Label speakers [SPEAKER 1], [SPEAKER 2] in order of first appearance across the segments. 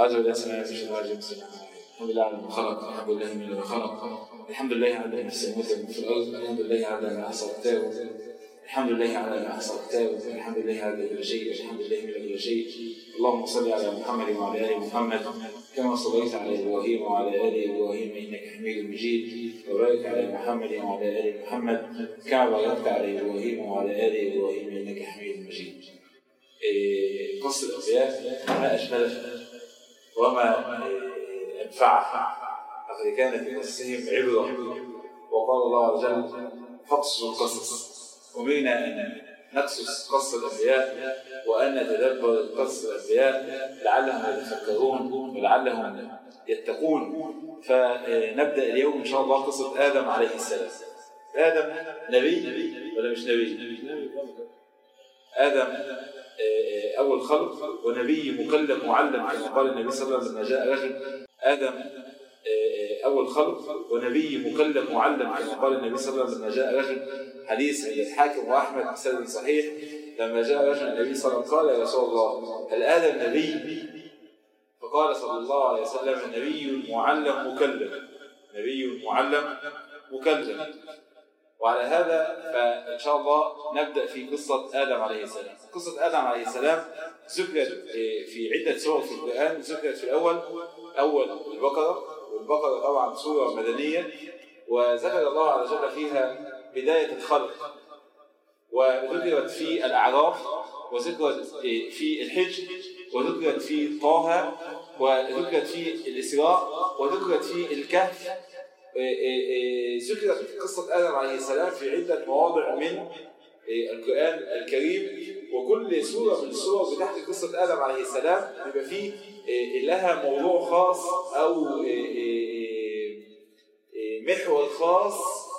[SPEAKER 1] أعوذ بالله السميع العليم من الشيطان الرجيم. الحمد لله على ما خلق، الحمد لله من ما خلق، الحمد لله على ما في السماوات وما في الأرض، الحمد لله على ما أحصى كتابه، الحمد لله على ما أحصى كتابه، الحمد لله على كل شيء، الحمد لله من كل شيء. اللهم صل على محمد وعلى آل محمد كما صليت على إبراهيم وعلى آل إبراهيم إنك حميد مجيد، وبارك على محمد وعلى آل محمد كما باركت على إبراهيم وعلى آل إبراهيم إنك حميد مجيد. قص الأنبياء ما أجمله وما أنفعه، لقد كان في قصصهم عبرة. وقال الله عز وجل: فاقصصوا القصص. أمرنا أن نقصص قصص الأنبياء وأن نتدبر قصص الأنبياء لعلهم يتفكرون ولعلهم يتقون. فنبدأ اليوم إن شاء الله قصة آدم عليه السلام. آدم نبي ولا مش نبي؟ آدم أول خلق ونبي مكلف معلم، كما قال النبي صلى الله عليه وسلم لما جاء رجل. آدم أول خلق ونبي مكلف معلم، كما قال النبي صلى الله عليه وسلم لما جاء رجل. حديث عند الحاكم وأحمد بسند صحيح. لما جاء رجل النبي صلى الله عليه وسلم قال: يا رسول الله هل آدم نبي؟ فقال صلى الله عليه وسلم: نبي معلم مكلف، نبي معلم مكلف. وعلى هذا فإن شاء الله نبدأ في قصة آدم عليه السلام. قصة آدم عليه السلام ذكرت في عدة سور في القرآن. ذكرت في أول البقرة، والبقرة طبعا سورة مدنية، وذكر الله عز وجل فيها بداية الخلق، وذكرت في الأعراف، وذكرت في الحج، وذكرت في طه، وذكرت في الإسراء، وذكرت في الكهف. ذكرت قصة آدم عليه السلام في عدة مواضع من القرآن الكريم، وكل سورة من السور بتحكي قصة آدم عليه السلام بيبقى فيه لها موضوع خاص أو محور خاص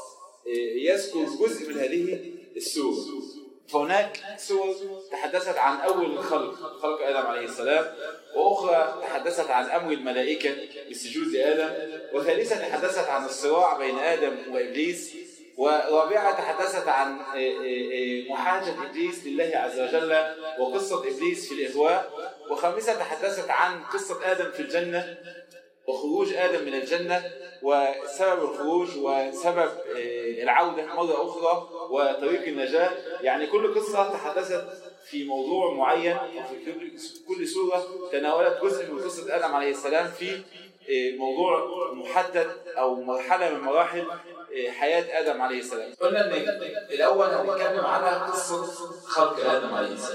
[SPEAKER 1] يذكر جزء من هذه السورة. فهناك سور تحدثت عن أول خلق آدم عليه السلام، وأخرى تحدثت عن أمر الملائكة بالسجود لآدم، وثالثة تحدثت عن الصراع بين آدم وإبليس، ورابعة تحدثت عن محاجة إبليس لله عز وجل وقصة إبليس في الإغواء، وخامسة تحدثت عن قصة آدم في الجنة وخروج آدم من الجنة وسبب الخروج وسبب العودة مرة أخرى وطريق النجاة. يعني كل قصة تحدثت في موضوع معين، وفي كل سورة تناولت جزء من قصة آدم عليه السلام في موضوع محدد أو مرحلة من مراحل حياة آدم عليه السلام. قلنا أن الأول هنتكلم على قصة خلق آدم عليه السلام.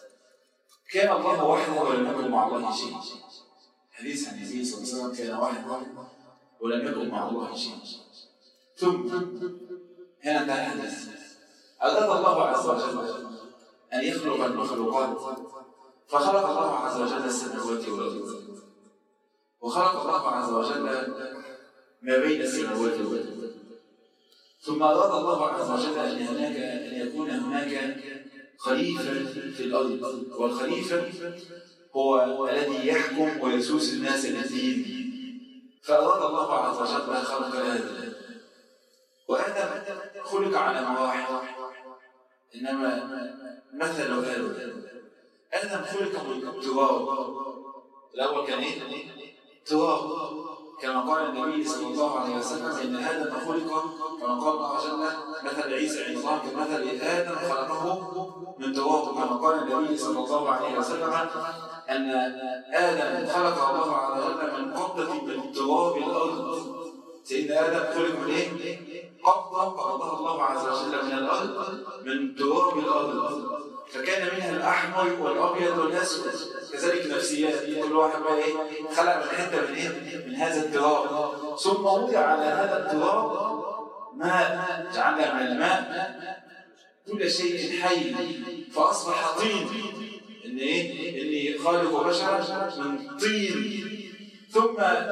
[SPEAKER 1] كان الله وحده ولم يكن مع الله شيء. حديث عن النبي صلى الله عليه وسلم: كان واحد ولم يكن مع الله شيء. ثم هنا انتهى الحديث. أراد الله عز وجل أن يخلق المخلوقات، فخلق الله عز وجل السماوات والأرض، وخلق الله عز وجل ما بين السماوات والأرض. ثم أراد الله عز وجل أن يكون هناك خليفة في الأرض، والخليفة هو الذي يحكم ويسوس الناس للدين. فأراد الله عز وجل خلق آدم، وآدم خلق على مراحل، إنما مثل آدم خلق من التراب. الأول كان إيه؟ تراب، كما قال النبي صلى الله عليه وسلم: إن آدم خلق كما قال الله عز وجل: مثل عيسى عند الله كمثل آدم خلقه من تراب. كما قال النبي صلى الله عليه وسلم أن آدم خلق الله عز وجل من قبضة من تراب الأرض. سيدنا آدم خلق من إيه؟ قبضة الله عز وجل من الأرض، من تراب الأرض، فكان منها الأحمر والأبيض والأسود. كذلك نفسيات، كل واحد بقى إيه؟ خلق من حتة من إيه؟ من هذا التراب. ثم وضع على هذا التراب ماء، جعلنا من الماء كل شيء حي، فأصبح طين. إن إيه؟ إني خالق بشرا من طين. ثم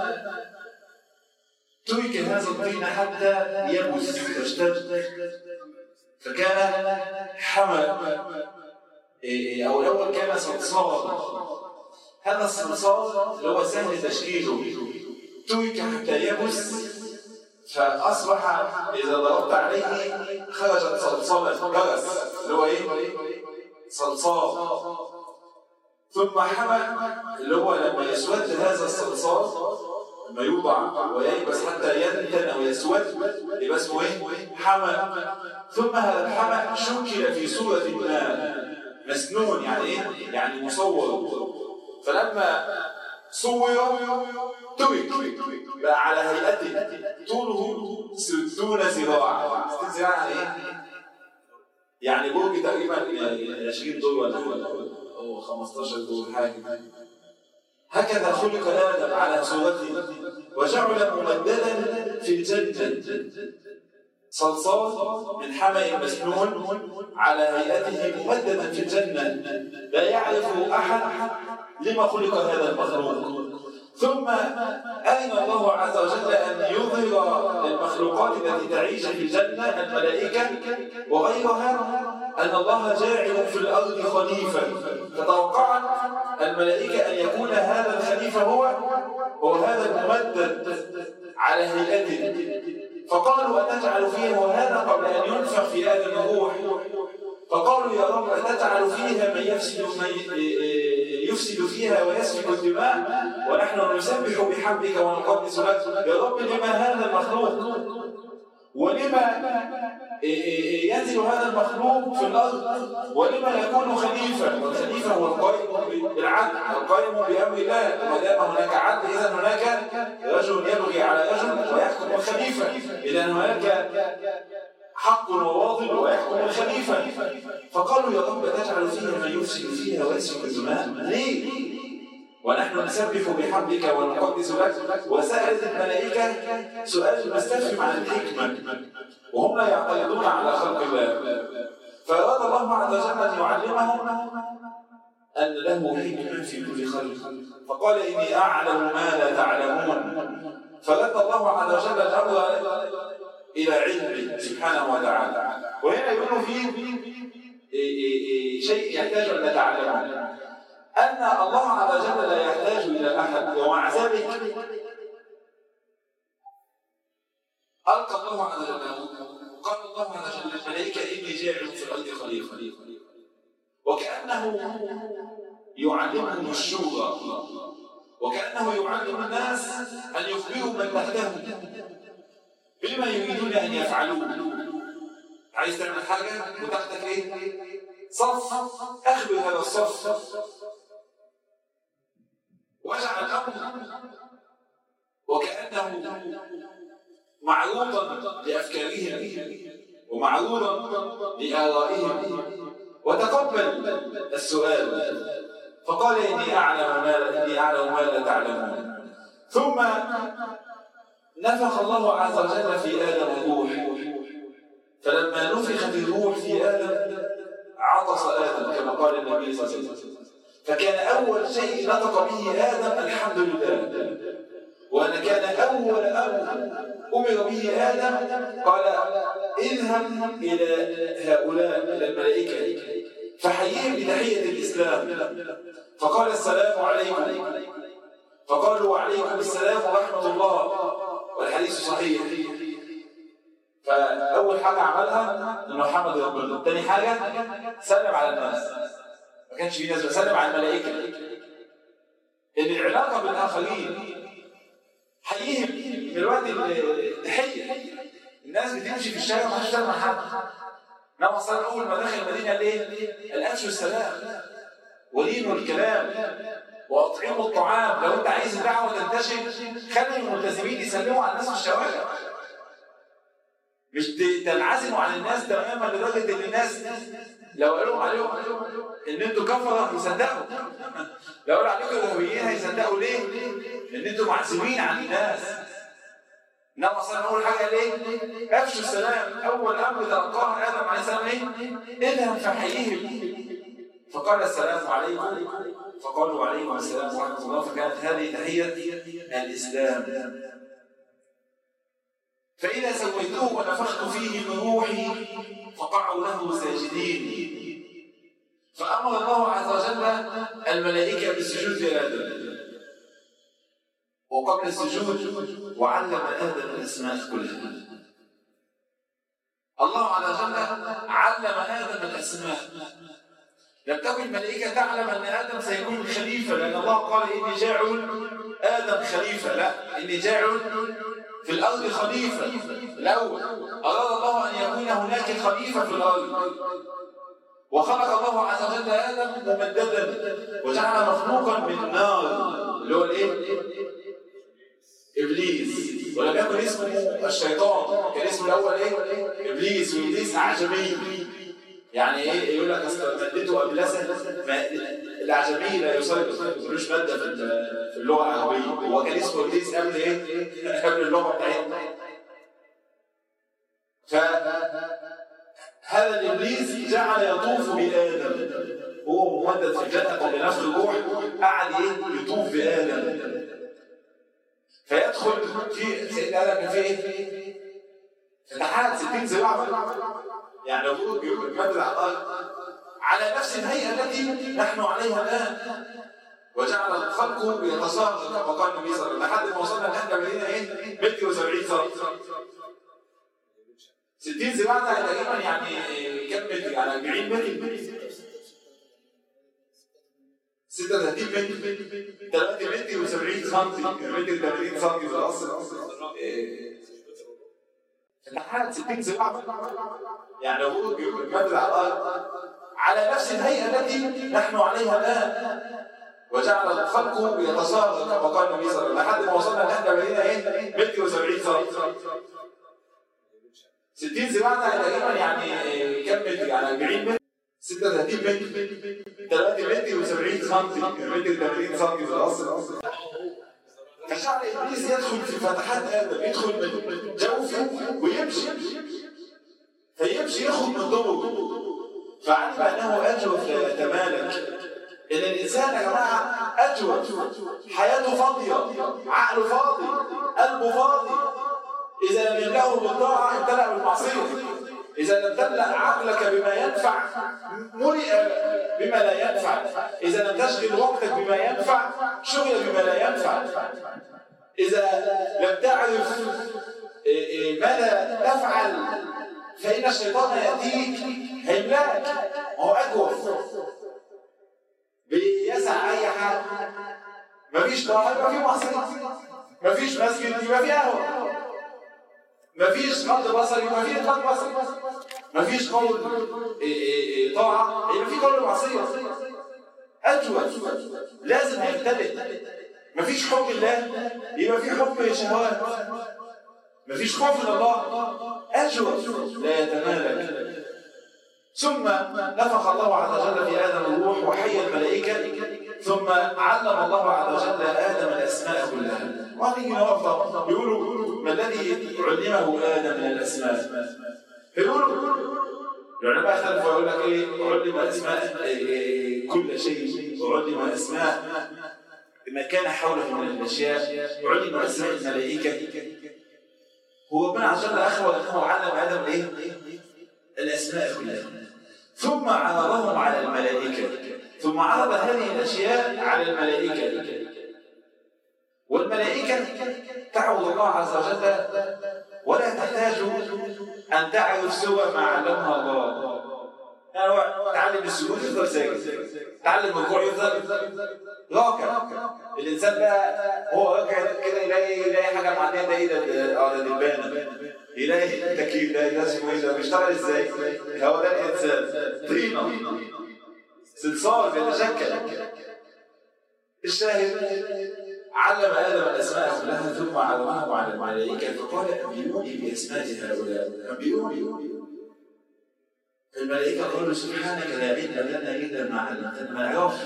[SPEAKER 1] ترك هذا الطين حتى يبس واشتد، فكان حمى، أو الأول كان صلصال. هذا الصلصال اللي هو سهل تشكيله ترك حتى يبس، فأصبح إذا ضربت عليه خرجت صلصال الجرس اللي هو إيه؟ صلصال. ثم حمى اللي هو لما يسود هذا الصلصال، لما يوضع وييبس حتى ينتن أو يسود يبقى اسمه إيه؟ حمى. ثم هذا الحمى شكل في صورة ما مسنون، يعني إيه؟ يعني مصور. فلما صور ترك بقى على هيئته طوله 60 ذراعا. 60 ذراعا يعني إيه؟ يعني برج تقريبا 20 دور ولا 15 دور حاجة. هكذا خلق آدم على صورته وجعل ممددا في الجنة، صلصال من حمأ مسنون على هيئته ممددا في الجنة، لا يعرف أحد لما خلق هذا المخلوق. ثم أين الله عز وجل أن يظهر للمخلوقات التي تعيش في الجنة الملائكة وغيرها أن الله جاعل في الأرض خليفة، فتوقعت الملائكة أن يكون هذا الخليفة هو هذا الممدد على هيئته، فقالوا أتجعل فيها وهذا قبل أن ينفخ في آدم الروح، فقالوا يا رب أتجعل فيها من يفسد فيها ويسفك الدماء ونحن نسبح بحمدك ونقدس لك. يا رب لما هذا المخلوق ولما ينزل هذا المخلوق في الأرض ولما يكون خليفة، والخليفة هو القائم بالعدل القائم بأمر الله، ما دام هناك عدل إذا هناك رجل يبغي على رجل ويحكم الخليفة، إذا هناك حق وواضح ويحكم الخليفة. فقالوا يا رب تجعل فيها من يفسد فيها ويسفك الدماء ليه؟ ونحن نسبح بحمدك ونقدس لك. وسألت الملائكة سؤال مستفهم عن الحكمة وهم لا يعترضون على خلق الله، فأراد الله عز وجل أن يعلمهم أن له حكمة في كل خلق، فقال إني أعلم ما لا تعلمون، فرد الله عز وجل الأمر إلى علمه سبحانه وتعالى. وهنا يقولوا فيه شيء يحتاج أن نتعلمه، أن الله عز وجل لا يحتاج إلى أحد، ومع ذلك ألقى الله عز وجل وقال الله عز وجل للملائكة إني جاعل في الأرض خليفة، وكأنه يعلمهم الشورى، وكأنه يعلم الناس أن يخبروا من تحتهم بما يريدون أن يفعلوه. عايز تعمل حاجة وتحتك إيه؟ صف، أخبر هذا الصف، واجعل الأمر وكأنه معروضا لأفكارهم ومعروضا لآرائهم، وتقبل السؤال. فقال إني أعلم ما لا تعلمون. ثم نفخ الله عز وجل في آدم الروح، فلما نفخت الروح في آدم عطس آدم كما قال النبي صلى الله عليه وسلم، فكان أول شيء نطق به آدم الحمد لله، وأن كان أول أمر به آدم قال اذهب إلى هؤلاء إلى الملائكة فحييهم بتحية الإسلام، فقال السلام عليكم، فقالوا وعليكم السلام ورحمة الله، والحديث صحيح. فأول حاجة عملها إنه حمد ربنا، ثاني حاجة سلم على الناس، ما كانش في ناس بسلم على الملائكة، إن العلاقة بالآخرين حييهم دلوقتي التحية. الناس بتمشي في الشارع ما تسلم على حد، إنما صار أول ما دخل المدينة الأمس والسلام ولين الكلام وأطعموا الطعام. لو أنت عايز الدعوة تنتشر خلي الملتزمين يسلموا على الناس في الشوارع، مش تنعزلوا عن الناس تماما لدرجة إن الناس لو قالوا عليهم إن أنتوا كفرة يصدقوا، لو قالوا عليكم إرهابيين هيصدقوا ليه؟ إن أنتوا معزولين عن الناس. إنما صار أول حاجة ليه؟ أفشوا السلام. أول أمر تلقاه آدم عليه السلام إيه؟ اذهب فحييهم، فقال السلام عليكم، فقالوا وعليكم السلام ورحمة الله، فكانت هذه تحية الإسلام. فإذا سويته ونفخت فيه من روحي فقعوا له ساجدين، فأمر الله عز وجل الملائكة بالسجود لآدم، وقبل السجود وعلم آدم الأسماء كلها. الله عز وجل علم آدم الأسماء، لم تكن الملائكة تعلم أن آدم سيكون خليفة، لأن الله قال إني جاعل آدم خليفة، لا، إني جاعل في الأرض خليفة. الأول أراد الله أن يكون هناك خليفة في الأرض، وخلق الله عز وجل آدم ممددا وجعل مخلوقا من نار اللي هو الإيه؟ إبليس. ولم يكن اسمه الشيطان، كان اسمه الأول إيه؟ إبليس. وإبليس أعجمي، يعني إيه؟ يقول لك أصل مادته أبلسة، الأعجمي لا يصير، ملوش مادة في اللغة العربية. هو كان اسمه إبليس قبل إيه؟ قبل اللغة بتاعتنا. فهذا الإبليس جعل يطوف بآدم، هو ممدد في الجنة بنفس الروح، قعد يطوف بآدم. فيدخل في سيدنا آدم كان فيه ايه؟ فتحات 60 ذراع، يعني المفروض يتمدد على الارض على نفس الهيئه التي نحن عليها الان، وجعل الخلق يتصاغر كما قال النبي صلى الله عليه وسلم، لحد ما وصلنا ان احنا بقينا ايه؟ متر و70 سم. 60 ذراع ده تقريبا يعني كم متر؟ يعني 40 متر، 36 متر، 3 متر و70 سم، متر 80 سم في الاصل. فتحات 60 ذراع، يعني المفروض يتمدد على الارض على نفس الهيئه التي نحن عليها الان، وجعل الخلق يتصاغر كما قال النبي صلى الله عليه وسلم، لحد ما وصلنا ان احنا بقينا ايه؟ متر و70 سم. 60 ذراع ده تقريبا يعني كم متر؟ يعني 40 متر، 36 متر، 3 متر و70 سم، متر 80 سم في الاصل. فشعر ابليس يدخل في فتحات ادم، يدخل من جوفه ويمشي، فيمشي ياخد من ضوءه، فعلم انه اجوف لا يتمالك. ان الانسان يا جماعه اجوف، حياته فاضيه، عقله فاضي، قلبه فاضي. اذا لم يملأه بالطاعه امتلأ بالمعصيه. إذا لم تملأ عقلك بما ينفع ملئ بما لا ينفع. إذا لم تشغل وقتك بما ينفع شغل بما لا ينفع. إذا لم تعرف ماذا تفعل فإن الشيطان يأتيك هيملاك. هو أجوف بيسعى أي حاجة. مفيش طاعة يبقى في معصية، مفيش مسجد يبقى في قهوة، مفيش غض بصر يبقى في غض بصر، مفيش قول طاعة يبقى في قول معصية. أجوف لازم يمتلئ. مفيش حب الله يبقى في حب شهوات، مفيش خوف من الله. أجوف لا يتمالك. ثم نفخ الله عز وجل في آدم الروح وحي الملائكة، ثم علم الله عز وجل آدم الأسماء كلها. وهنيجي نقف يقولوا ما الذي علمه آدم من الأسماء؟ يقولوا العلماء اختلفوا، يقول لك ايه؟ علم أسماء كل شيء، وعلم أسماء ما كان حوله من الأشياء، وعلم أسماء الملائكة. هو ربنا عز وجل أخبر أنه علم آدم ايه؟ الأسماء كلها، ثم عرضهم على الملائكة، ثم عرض هذه الأشياء على الملائكة. والملائكة تعبد الله عز وجل ولا تحتاج أن تعرف سوى ما علمها الله. يعني هو تعلم السجود يفضل ساجد، تعلم الركوع يفضل راكع. الإنسان بقى هو راكع كده يلاقي حاجة معدية، ده إيه ده دبانة، يلاقي التكييف ده اسمه إيه ده بيشتغل إزاي؟ هو ده الإنسان، طينة صلصال بيتشكل. الشاهد علم آدم الأسماء كلها ثم عرضهم على الملائكة فقال أنبئوني بأسماء هؤلاء، أنبئوني. الملائكة قالوا سبحانك لا علم لنا إلا ما علمتنا، ما نعرفش.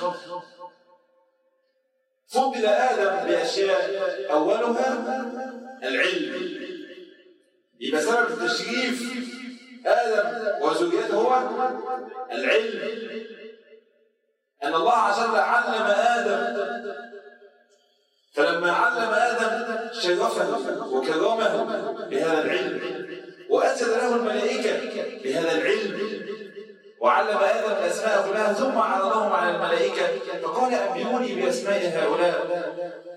[SPEAKER 1] فضل آدم بأشياء أولها العلم. يبقى سبب التشريف آدم وزوجته هو العلم، أن الله عز وجل علم آدم، فلما علم آدم شرفه وكرمه بهذا العلم، وأسد له الملائكة بهذا العلم، وعلم آدم الأسماء كلها ثم عرضهم على الملائكة فقال أنبئوني بأسماء هؤلاء.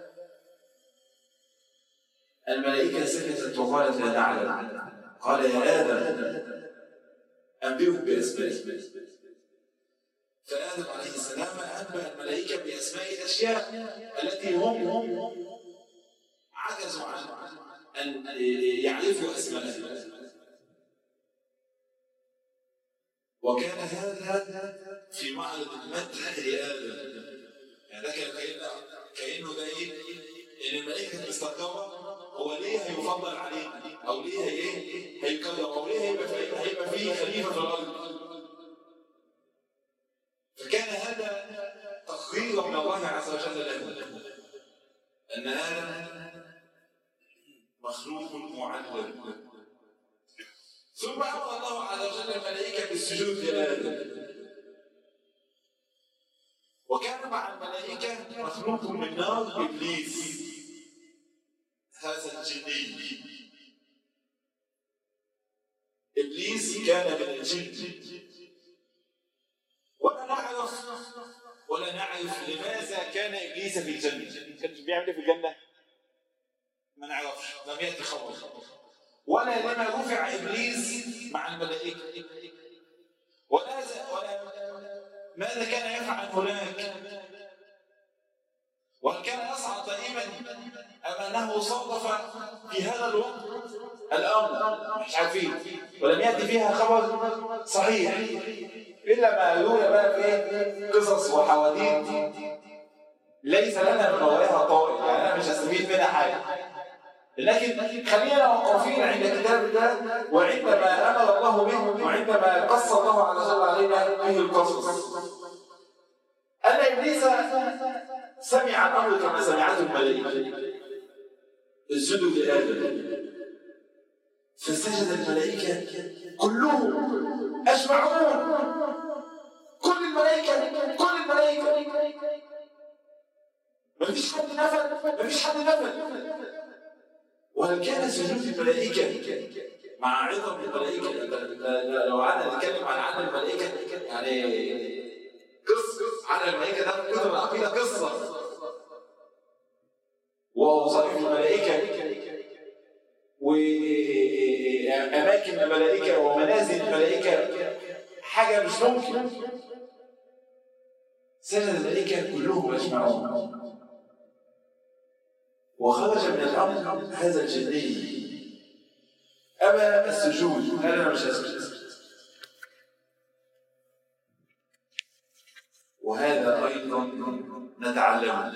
[SPEAKER 1] الملائكة سكتت وقالت لا نعلم. قال يا آدم أنبئهم بأسمائهم. فآدم عليه السلام أنبأ الملائكة بأسماء الأشياء التي هم عجزوا عن أن يعرفوا أسماءها. وكان هذا في معرض المدح لآدم، يعني ده كان كأنه ده إيه؟ إن الملائكة مستغربة هو ليه هيفضل عليه؟ أو ليه هيكرم؟ أو ليه هيبقى فيه خليفة في الأرض؟ فكان هذا تقريرا من الله عز وجل له أن آدم مخلوق معلم. ثم أمر الله عز وجل الملائكة بالسجود لآدم. وكان مع الملائكة مخلوق من نار إبليس، هذا الجني. إبليس كان من الجن، ولا نعرف لماذا كان إبليس في الجنة. كان بيعمل إيه في الجنة؟ ما نعرفش، لم يأتي خبر. ولا لما رفع إبليس مع الملائكة، ولا ماذا كان يفعل هناك، وهل كان يصعد دائما أم أنه صادف في هذا الوقت الأمر مش عارفين، ولم يأتي فيها خبر صحيح إلا ما يروي بقى في قصص وحواديت ليس لنا من وراءها طائل، يعني أنا مش هستفيد منها حاجة. لكن خلينا موقوفين عند كتاب الله وعندما أمر الله به وعندما قص الله عز وجل علينا به القصص. أن إبليس سمع الأمر كما سمعته الملائكة، اسجدوا لآدم، فسجد الملائكة كلهم أجمعون، كل الملائكة مفيش حد نفل. وهل كان سجود الملائكة مع عظم الملائكة؟ لو قعدنا نتكلم عن عدد الملائكة يعني قصة عدد الملائكة ده كتب العقيدة قصة، ووظائف الملائكة وأماكن الملائكة ومنازل الملائكة حاجة مش ممكن. سجد الملائكة كلهم أجمعون، وخرج من الأمر هذا الجني أبى السجود، قال أنا مش هسجد. وهذا أيضا نتعلم.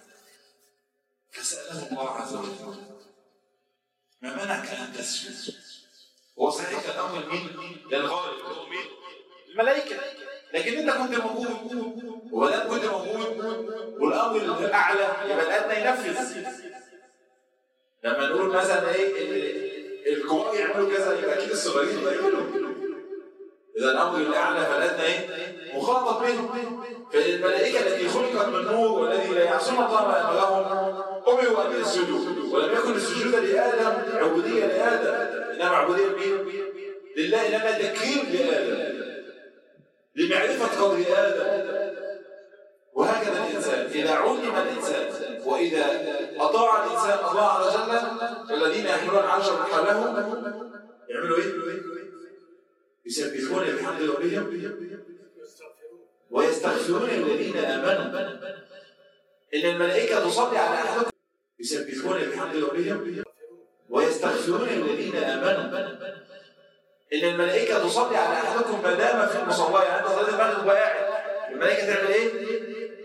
[SPEAKER 1] فسأله الله عز وجل ما منعك أن تسجد؟ هو صحيح الأمر مين؟ للغالب هو مين؟ الملائكة، لكن أنت كنت موجود، وبدأت كنت موجود والأمر الأعلى يبقى الأدنى ينفذ. لما نقول مثلا الكبار يعملوا كذا يبقى أكيد الصغيرين يعملوا. إذا الأمر الأعلى فالأدنى مخاطب به. فالملائكة التي خلقت من نور والذي لا يعصون الله ما أمرهم أمروا أن يسجدوا، ولم يكن السجود لآدم عبودية لآدم، إنما عبودية لله، إنما تكريم لآدم لمعرفة قدر آدم. وهكذا الإنسان إذا علم الإنسان وإذا أطاع الإنسان الله عز وجل، الذين يحملون العرش ومن حوله يعملوا إيه؟ يسبحون بحمد ربهم ويستغفرون الذين آمنوا. إن الملائكة تصلي على أحدكم، يسبحون بحمد ربهم ويستغفرون الذين آمنوا. إن الملائكة تصلي على أحدكم ما دام في المصلى، يعني أنت صليت المغرب وقاعد، الملائكة تعمل إيه؟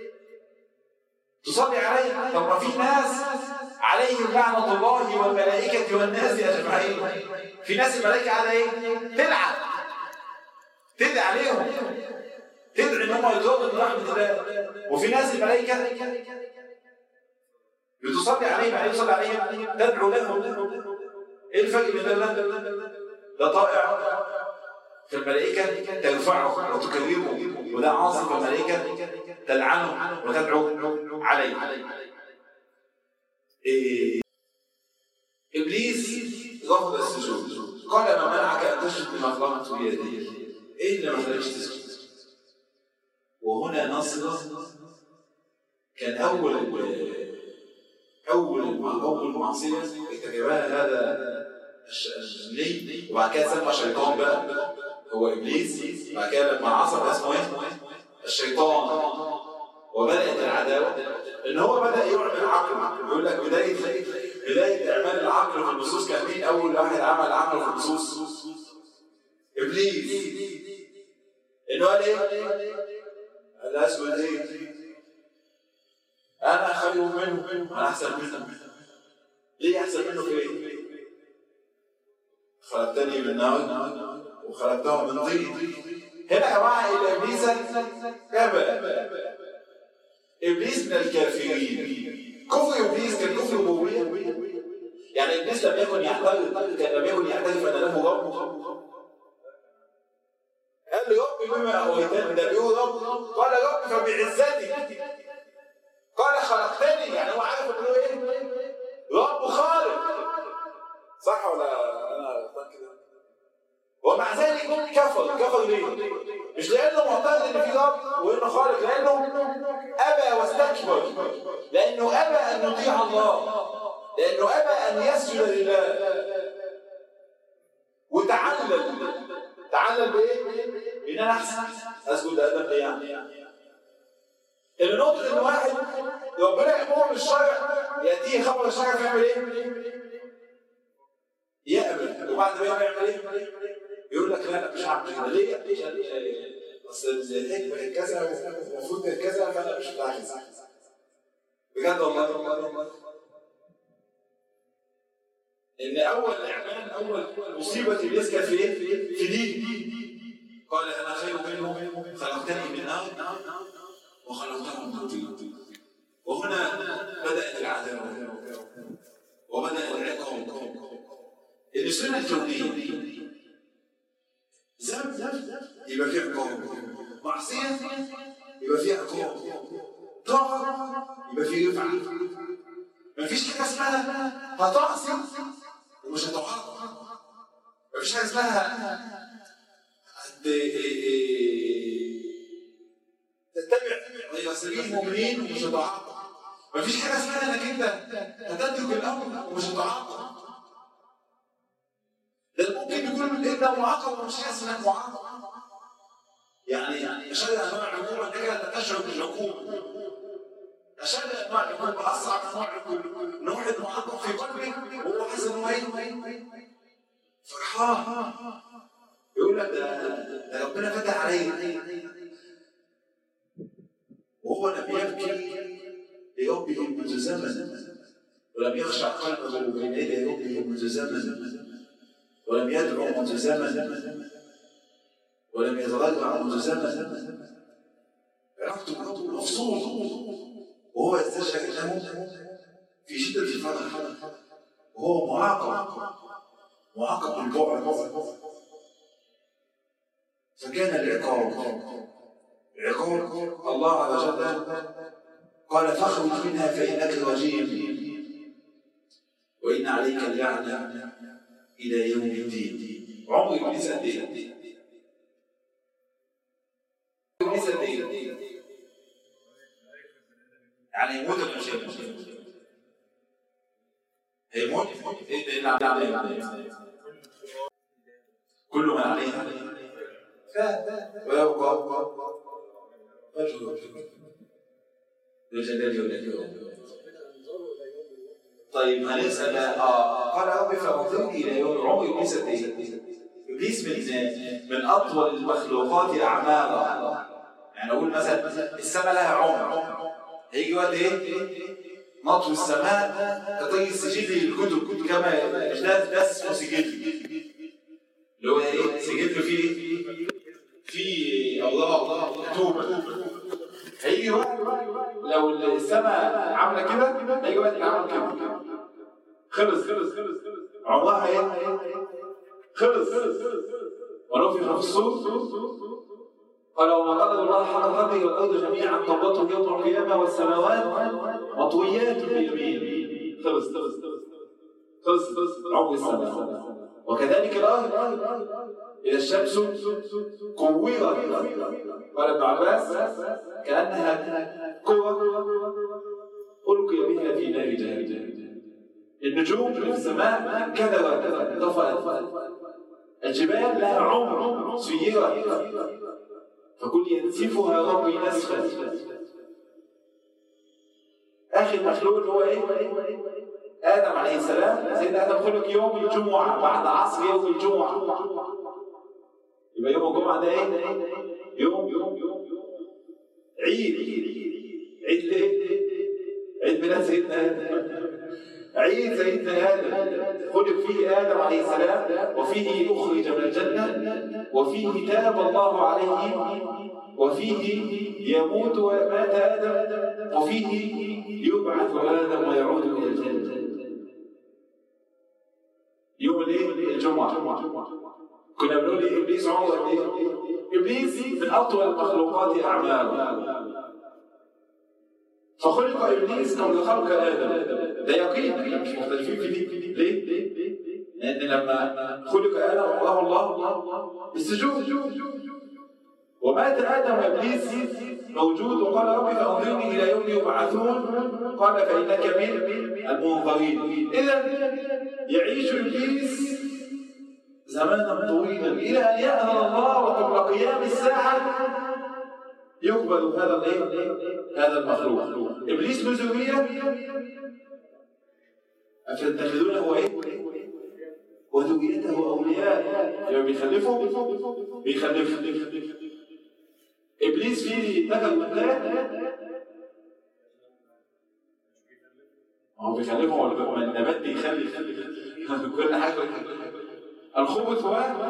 [SPEAKER 1] تصلي عليه. طب ما في ناس عليهم لعنة الله والملائكة والناس أجمعين. في ناس الملائكة على إيه؟ تلعب، تدعي عليهم، تدعي إن هم يطلبوا من رحمة الله. وفي ناس الملائكة بتصلي عليهم، يعني تصلي عليهم تدعو لهم. إيه الفرق بين ده طائع فالملائكة ترفعه وتكرمه، وده عاصي فالملائكة تلعنه وتدعو عليه. إبليس رفض السجود، قال ما منعك أن تسجد لما خلقت بيدي؟ إيه اللي ما خلقش تسجد؟ وهنا نصر كان أول معصية ارتكبها هذا الجني، وبعد كده سمى شيطان بقى هو إبليس. بعد كده لما عصى اسمه إيه؟ الشيطان وبدأت العداوة، إن هو بدأ يعمل عقل. يقول لك بداية إعمال العقل في النصوص كان مين؟ أول واحد عمل عقل في النصوص؟ إبليس. إنه قال إيه؟ الأسود إيه؟ أنا خير منه، أنا أحسن منه. ليه أحسن منه في إيه؟ خلقتني من نار وخلقته من طين. هنا يا جماعة إبليس أبى. إبليس من الكافرين. كفر إبليس كان كفر ربوبية. يعني إبليس لم يكن يعترف أن له رب. قال له رب بما أغويتني، ده بيقول رب. قال رب فبعزتي. قال خلقتني، يعني هو عارف إنه إيه؟ رب خالق. صح ولا أنا غلطان كده؟ ومع ذلك كفر ليه؟ مش لأنه معتقد إن في رب وإنه خالق، لأنه أبى واستكبر، لأنه أبى أن يطيع الله، لأنه أبى أن يسجد لله، وتعلل بإيه؟ إن أنا أحسن أسجد لآدم ليه يعني؟ النقطة إن واحد ربنا يأمره بالشرع، يأتيه خبر الشرع فيعمل إيه؟ يقبل. وبعد ما يعمل إيه؟ يقول لك لا مش هعمل كده. ليه؟ اصل الحكمه كذا والمفروض كذا، فانا مش بتاع كذا. بجد والله ان اول مصيبه ابليس كانت في ايه؟ في دي. قال انا خير منه خلقتني من نار وخلقته من طين. وهنا بدات العداوه وبدا العقاب. السنه الكونيه ذنب يبقى فيه عقاب، معصية يبقى فيه عقاب، طاعة يبقى فيه رفعة. مفيش حاجة اسمها هتعصي ومش هتعاقب. مفيش حاجة اسمها تتبع سبيل المؤمنين ومش هتعاقب. مفيش حاجة اسمها انك انت هتترك الامر ومش هتعاقب. ده ممكن يكون انت معاقب ومش حاسس انك معاقب. يعني اشد انواع العقوبه انك لا تشعر بالعقوبه. اشد انواع العقوبه، اصعب انواع العقوبه ان واحد معاقب في قلبه وهو حاسس انه فرحان. يقول لك ده ربنا فتح عليا، وهو لم يبكي لربه منذ زمن، ولم يخشع قلبه بين يدي ربه منذ زمن، ولم يدعو منذ زمن، ولم يتضرع منذ زمن. علاقته مفصول وهو يستشعر انه في شده الفرح، وهو معاقب بالبعد. فكان العقاب الله عز وجل قال فاخرج منها فإنك رجيم وإن عليك اللعنة إلى يوم الدين. عمر إبليس قد إيه؟ يعني يموت ولا مش هيموت؟ هيموت؟ إيه اللي عليه؟ كل من عليها ويبقى وجه الجلال والإكرام. طيب هنسأل قال ربي فأنظرني إلى يوم. عمر إبليس قد إيه؟ إبليس من أطول المخلوقات أعمارا. يعني أقول مثلا السماء لها عمر، هيجي وقت إيه؟ نطوي السماء كطي السجل للكتب، كما ده اسمه سجل، اللي هو إيه؟ سجل فيه أوراق مكتوبة. هيجي وقت لو السماء عاملة كده، هيجي وقت عامل كده، خلص عمرها إيه؟ خلص. ونفخ في الصور قال وما قدر الله حق قدره والأرض جميعا قبضته يوم القيامة والسماوات مطويات بيمينه. خلص عمر السماء. وكذلك الأرض إذا الشمس كورت قال ابن عباس كأنها كرة ألقي بها في نار جهنم. النجوم في السماء انكدرت طفأت. الجبال لها عمر سيرت فقل ينسفها ربي نسفا. آخر مخلوق هو إيه؟ آدم عليه السلام. سيدنا آدم خلق يوم الجمعة بعد عصر يوم الجمعة. يبقى يوم الجمعة ده إيه؟ يوم عيد. عيد ليه؟ عيد ميلاد سيدنا آدم. عيد سيدنا آدم خلق فيه آدم عليه السلام، وفيه أخرج من الجنة، وفيه تاب الله عليه، وفيه يموت ومات آدم، وفيه يبعث آدم ويعود إلى الجنة. يوم الايه؟ الجمعة. كنا بنقول لي إبليس عمره إيه؟ إبليس من أطول المخلوقات أعمالا. فخلق إبليس قبل خلق آدم. ده يقين، مش مختلفين في دي. ليه؟ لأن لما خلق آدم أمره الله بالسجود، ومات آدم وإبليس موجود، وقال ربي فأنظرني إلى يوم يبعثون، قال فإنك من المنظرين. إذا يعيش إبليس زمانا طويلا إلى أن يأذن الله وقبل قيام الساعة يقبل هذا المخلوق. إبليس له ذرية أفتتخذونه إيه؟ وذريته أولياء. يبقى بيخلفوا. إبليس فيه ذكر وأنثى. هو بيخلفهم ولا النبات بيخلف كل حاجة. الخبث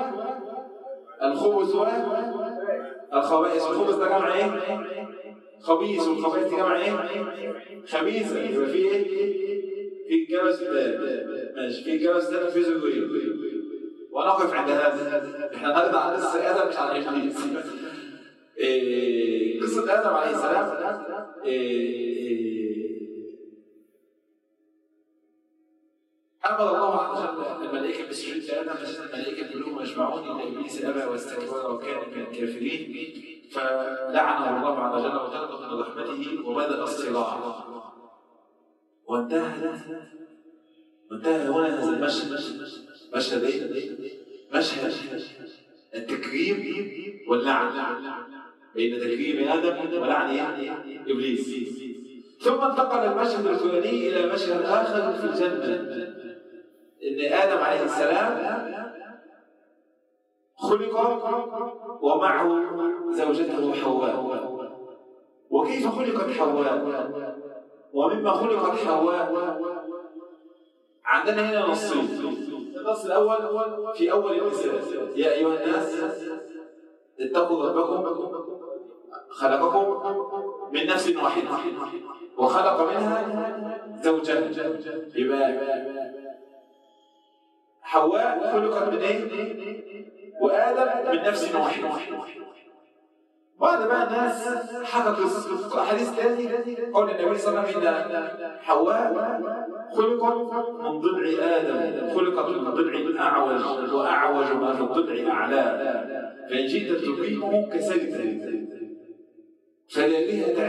[SPEAKER 1] الخبائث. الخبث ده جمع ايه؟ خبيث. والخبائث دي جمع ايه؟ خبيثة. يبقى في ايه؟ في جلس ماشي، في جلس ده في ذرية. ونقف عند هذا. احنا نرجع عن قصة آدم مش عن إبليس. قصة آدم عليه السلام أمر الله عز وجل الملائكة بالسجود لآدم، فسجد الملائكة كلهم أجمعون إلا إبليس أبى واستكبر وكان من الكافرين، فلعنه الله عز وجل وطرده من رحمته وبدأ الصراع. وانتهى هنا هذا المشهد. مشهد إيه؟ مشهد التكريم واللعن، بين تكريم آدم ولعن إبليس. ثم انتقل المشهد الفلاني إلى مشهد آخر في الجنة، إن آدم عليه السلام خلق ومعه زوجته حواء. وكيف خلقت حواء؟ ومما خلقت حواء عندنا هنا نصين. النص الأول في أول النساء: يا أيها الناس اتقوا ربكم خلقكم من نفس واحدة وخلق منها زوجها. يبقى حواء خلقت من ايه؟ وآدم من نفس واحدة. بعد بقى الناس حكت حديث ثاني قول النبي صلى الله عليه وسلم ان حواء خلقت من ضلع آدم، خلقت من ضلع أعوج، وأعوج ما في الضلع أعلاه، فإن شئت تقيمه كسجد فدارها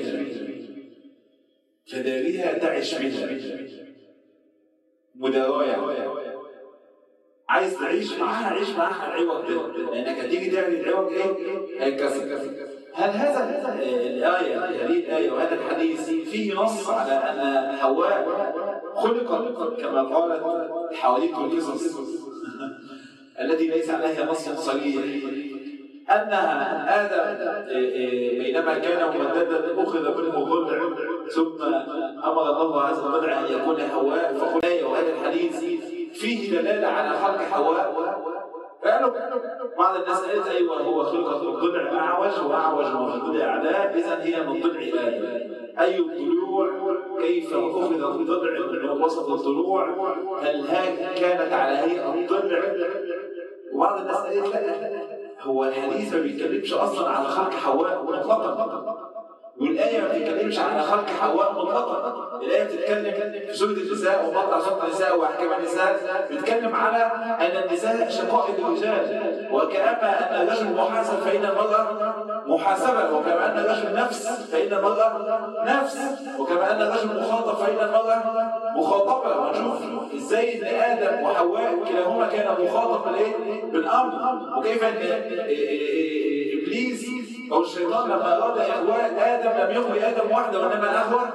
[SPEAKER 1] تعش بها مدارايا. عايز تعيش معاها عيش معاها العوض ده، لأنك هتيجي تعمل العوض ايه؟ هيكسر. هل هذا الآية هذه الآية وهذا الحديث فيه نص على أن حواء خلقت كما قالت حواديت القصص التي ليس عليها نص صريح أنها آدم بينما كان ممددا أخذ منه ضلع ثم أمر الله عز وجل أن يكون حواء؟ فقال وهذا الحديث فيه دلالة على خلق حواء. فقالوا بعض الناس قالت أيوة هو خلقت من ضلع أعوج، وأعوج من ضلع أعلاه، إذن هي من ضلع آدم. أي الضلوع؟ كيف أخذت الضلع من وسط الضلوع؟ هل كانت على هيئة الضلع؟ وبعض الناس قالت لا، هو الحديث ما بيتكلمش أصلا على خلق حواء مطلقا، والآية ما بتتكلمش على خلق حواء مطلقا. الآية بتتكلم في سورة النساء ومقطع سورة النساء وأحكام النساء بتتكلم على أن النساء شقائق الرجال، وكأما أن الرجل محاسب فإن المرأة محاسبة، وكما أن الرجل نفس فإن المرأة نفس، وكما أن الرجل مخاطب فإن المرأة مخاطبة. ونشوف إزاي أن آدم وحواء كلاهما كان مخاطب بالأمر، وكيف أن إبليس أو الشيطان لما أراد إغواء آدم لم يغوي آدم وحده وإنما أغوى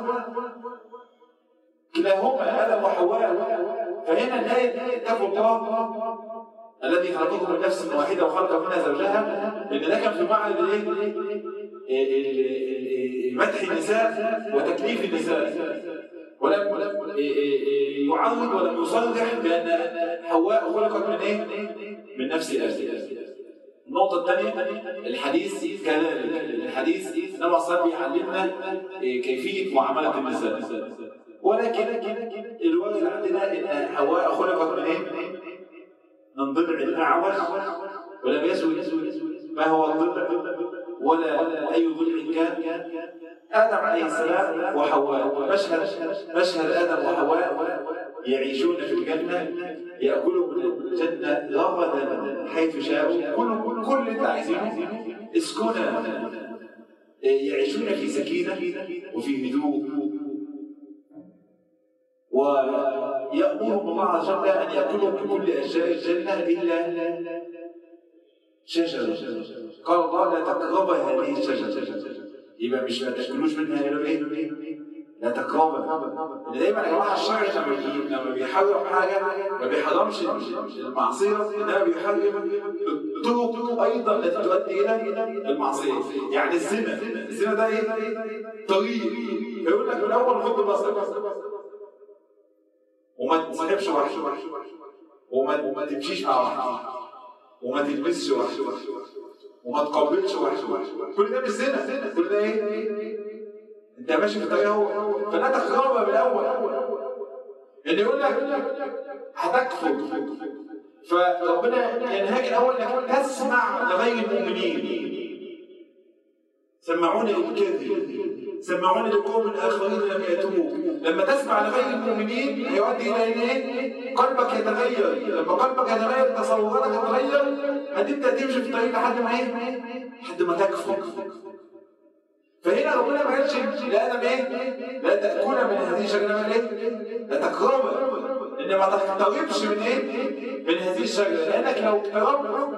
[SPEAKER 1] كلاهما، آدم وحواء. فهنا الآية اتقوا الله الذي خلقكم من نفس واحدة وخلق منها زوجها، لأن ده كان في معرض مدح النساء وتكليف النساء، ولم يعود ولم يصرح بأن حواء خلقت من إيه؟ من نفس آدم. النقطة الثانية الحديث كذلك، الحديث النبي صلى الله عليه وسلم يعلمنا كيفية معاملة النساء، ولكن الوارد عندنا أن حواء خلقت من إيه؟ من ضلع الأعوج، ولم يسوي ما هو الضلع ولا أي ضلع كان. آدم عليه السلام وحواء، مشهد آدم وحواء يعيشون في الجنة، يأكلوا من الجنة رغدا حيث شاءوا، كل اللي عايزينه اسكنا، يعيشون في سكينة وفي هدوء. ويأمرهم الله عز وجل أن يأكلوا من كل أشجار الجنة إلا شجرة، قال الله لا تقربوا هذه الشجرة، يبقى مش ما تاكلوش منها إلا إيه؟ لا تقربوا. دايما يا جماعة الشرع لما بيحرم حاجة ما بيحرمش المعصية، إنما بيحرم الطرق أيضا التي تؤدي إلى المعصية. يعني الزنا ده إيه؟ طريق، فيقول لك من أول غض البصر وما تصاحبش واحد، وما تمشيش مع واحد، وما تلبسش واحد، وما تقبلش واحد، كل ده مش زنا، كل ده ايه؟ انت ماشي في الطريق اهو، فلا تقربها بالاول. ان يقول لك هتكفر، فربنا ينهاك الاول انك تسمع لغير المؤمنين، سمعون للكذب، سمعون لقوم اخرين لم ياتوك. لما تسمع لغير المؤمنين هيؤدي الى ايه؟ قلبك يتغير، لما قلبك يتغير تصوراتك تتغير، هتبدا تمشي في الطريق لحد ما ايه؟ لحد ما تكفر. فهنا ربنا ما قالش لادم ايه؟ لا تاكل من هذه الشجره، ايه؟ لا تقربها، ان ما تقتربش من ايه؟ من هذه الشجره، لانك لو اقتربت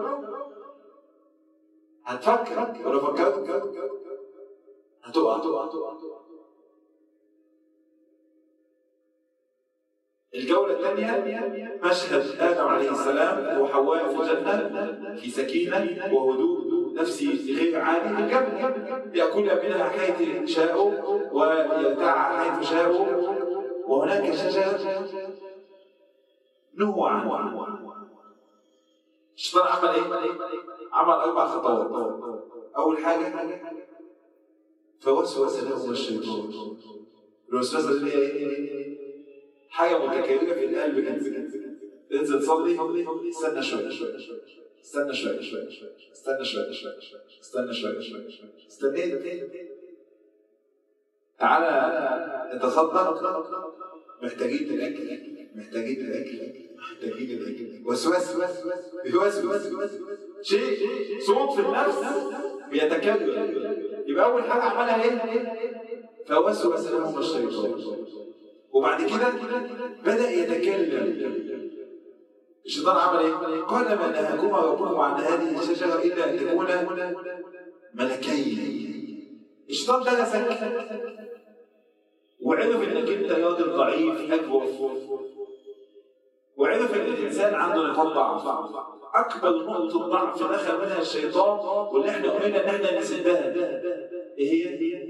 [SPEAKER 1] هتفكر، ولو فكرت هتقع. الجولة الثانية مشهد آدم عليه السلام وحواء في الجنة في سكينة وهدوء نفسي غير عادي، الجنة يأكل منها حيث شاءوا ويرتاع حيث شاءوا. وهناك شجرة نهوا عنها. الشيطان عمل ايه؟ عمل 4 خطوات. أول حاجة فوسوس لهم الشيطان. الوسوسة اللي هي ايه؟ حاجة متكررة في القلب كده. تنزل تصلي، استنى شوية، استنى شوية، استنى شوية، استنى شوية، استنى تعالى نتصدق، محتاجين الأكل. وسوس شيء صوت في النفس بيتكرر. يبقى أول حاجة عملها إيه؟ فوسوس لهم الشيطان. وبعد كده بدأ يتكلم. الشيطان عمل إيه؟ قال ما نهاكما ربكما عن هذه الشجرة إلا أن تكونا ملكين. الشيطان درسك وعرف إنك أنت راجل ضعيف أكبر، وعرف إن الإنسان عنده نقاط ضعف. أكبر نقطة ضعف دخل منها الشيطان واللي إحنا قلنا إن إحنا نسدها، إيه هي؟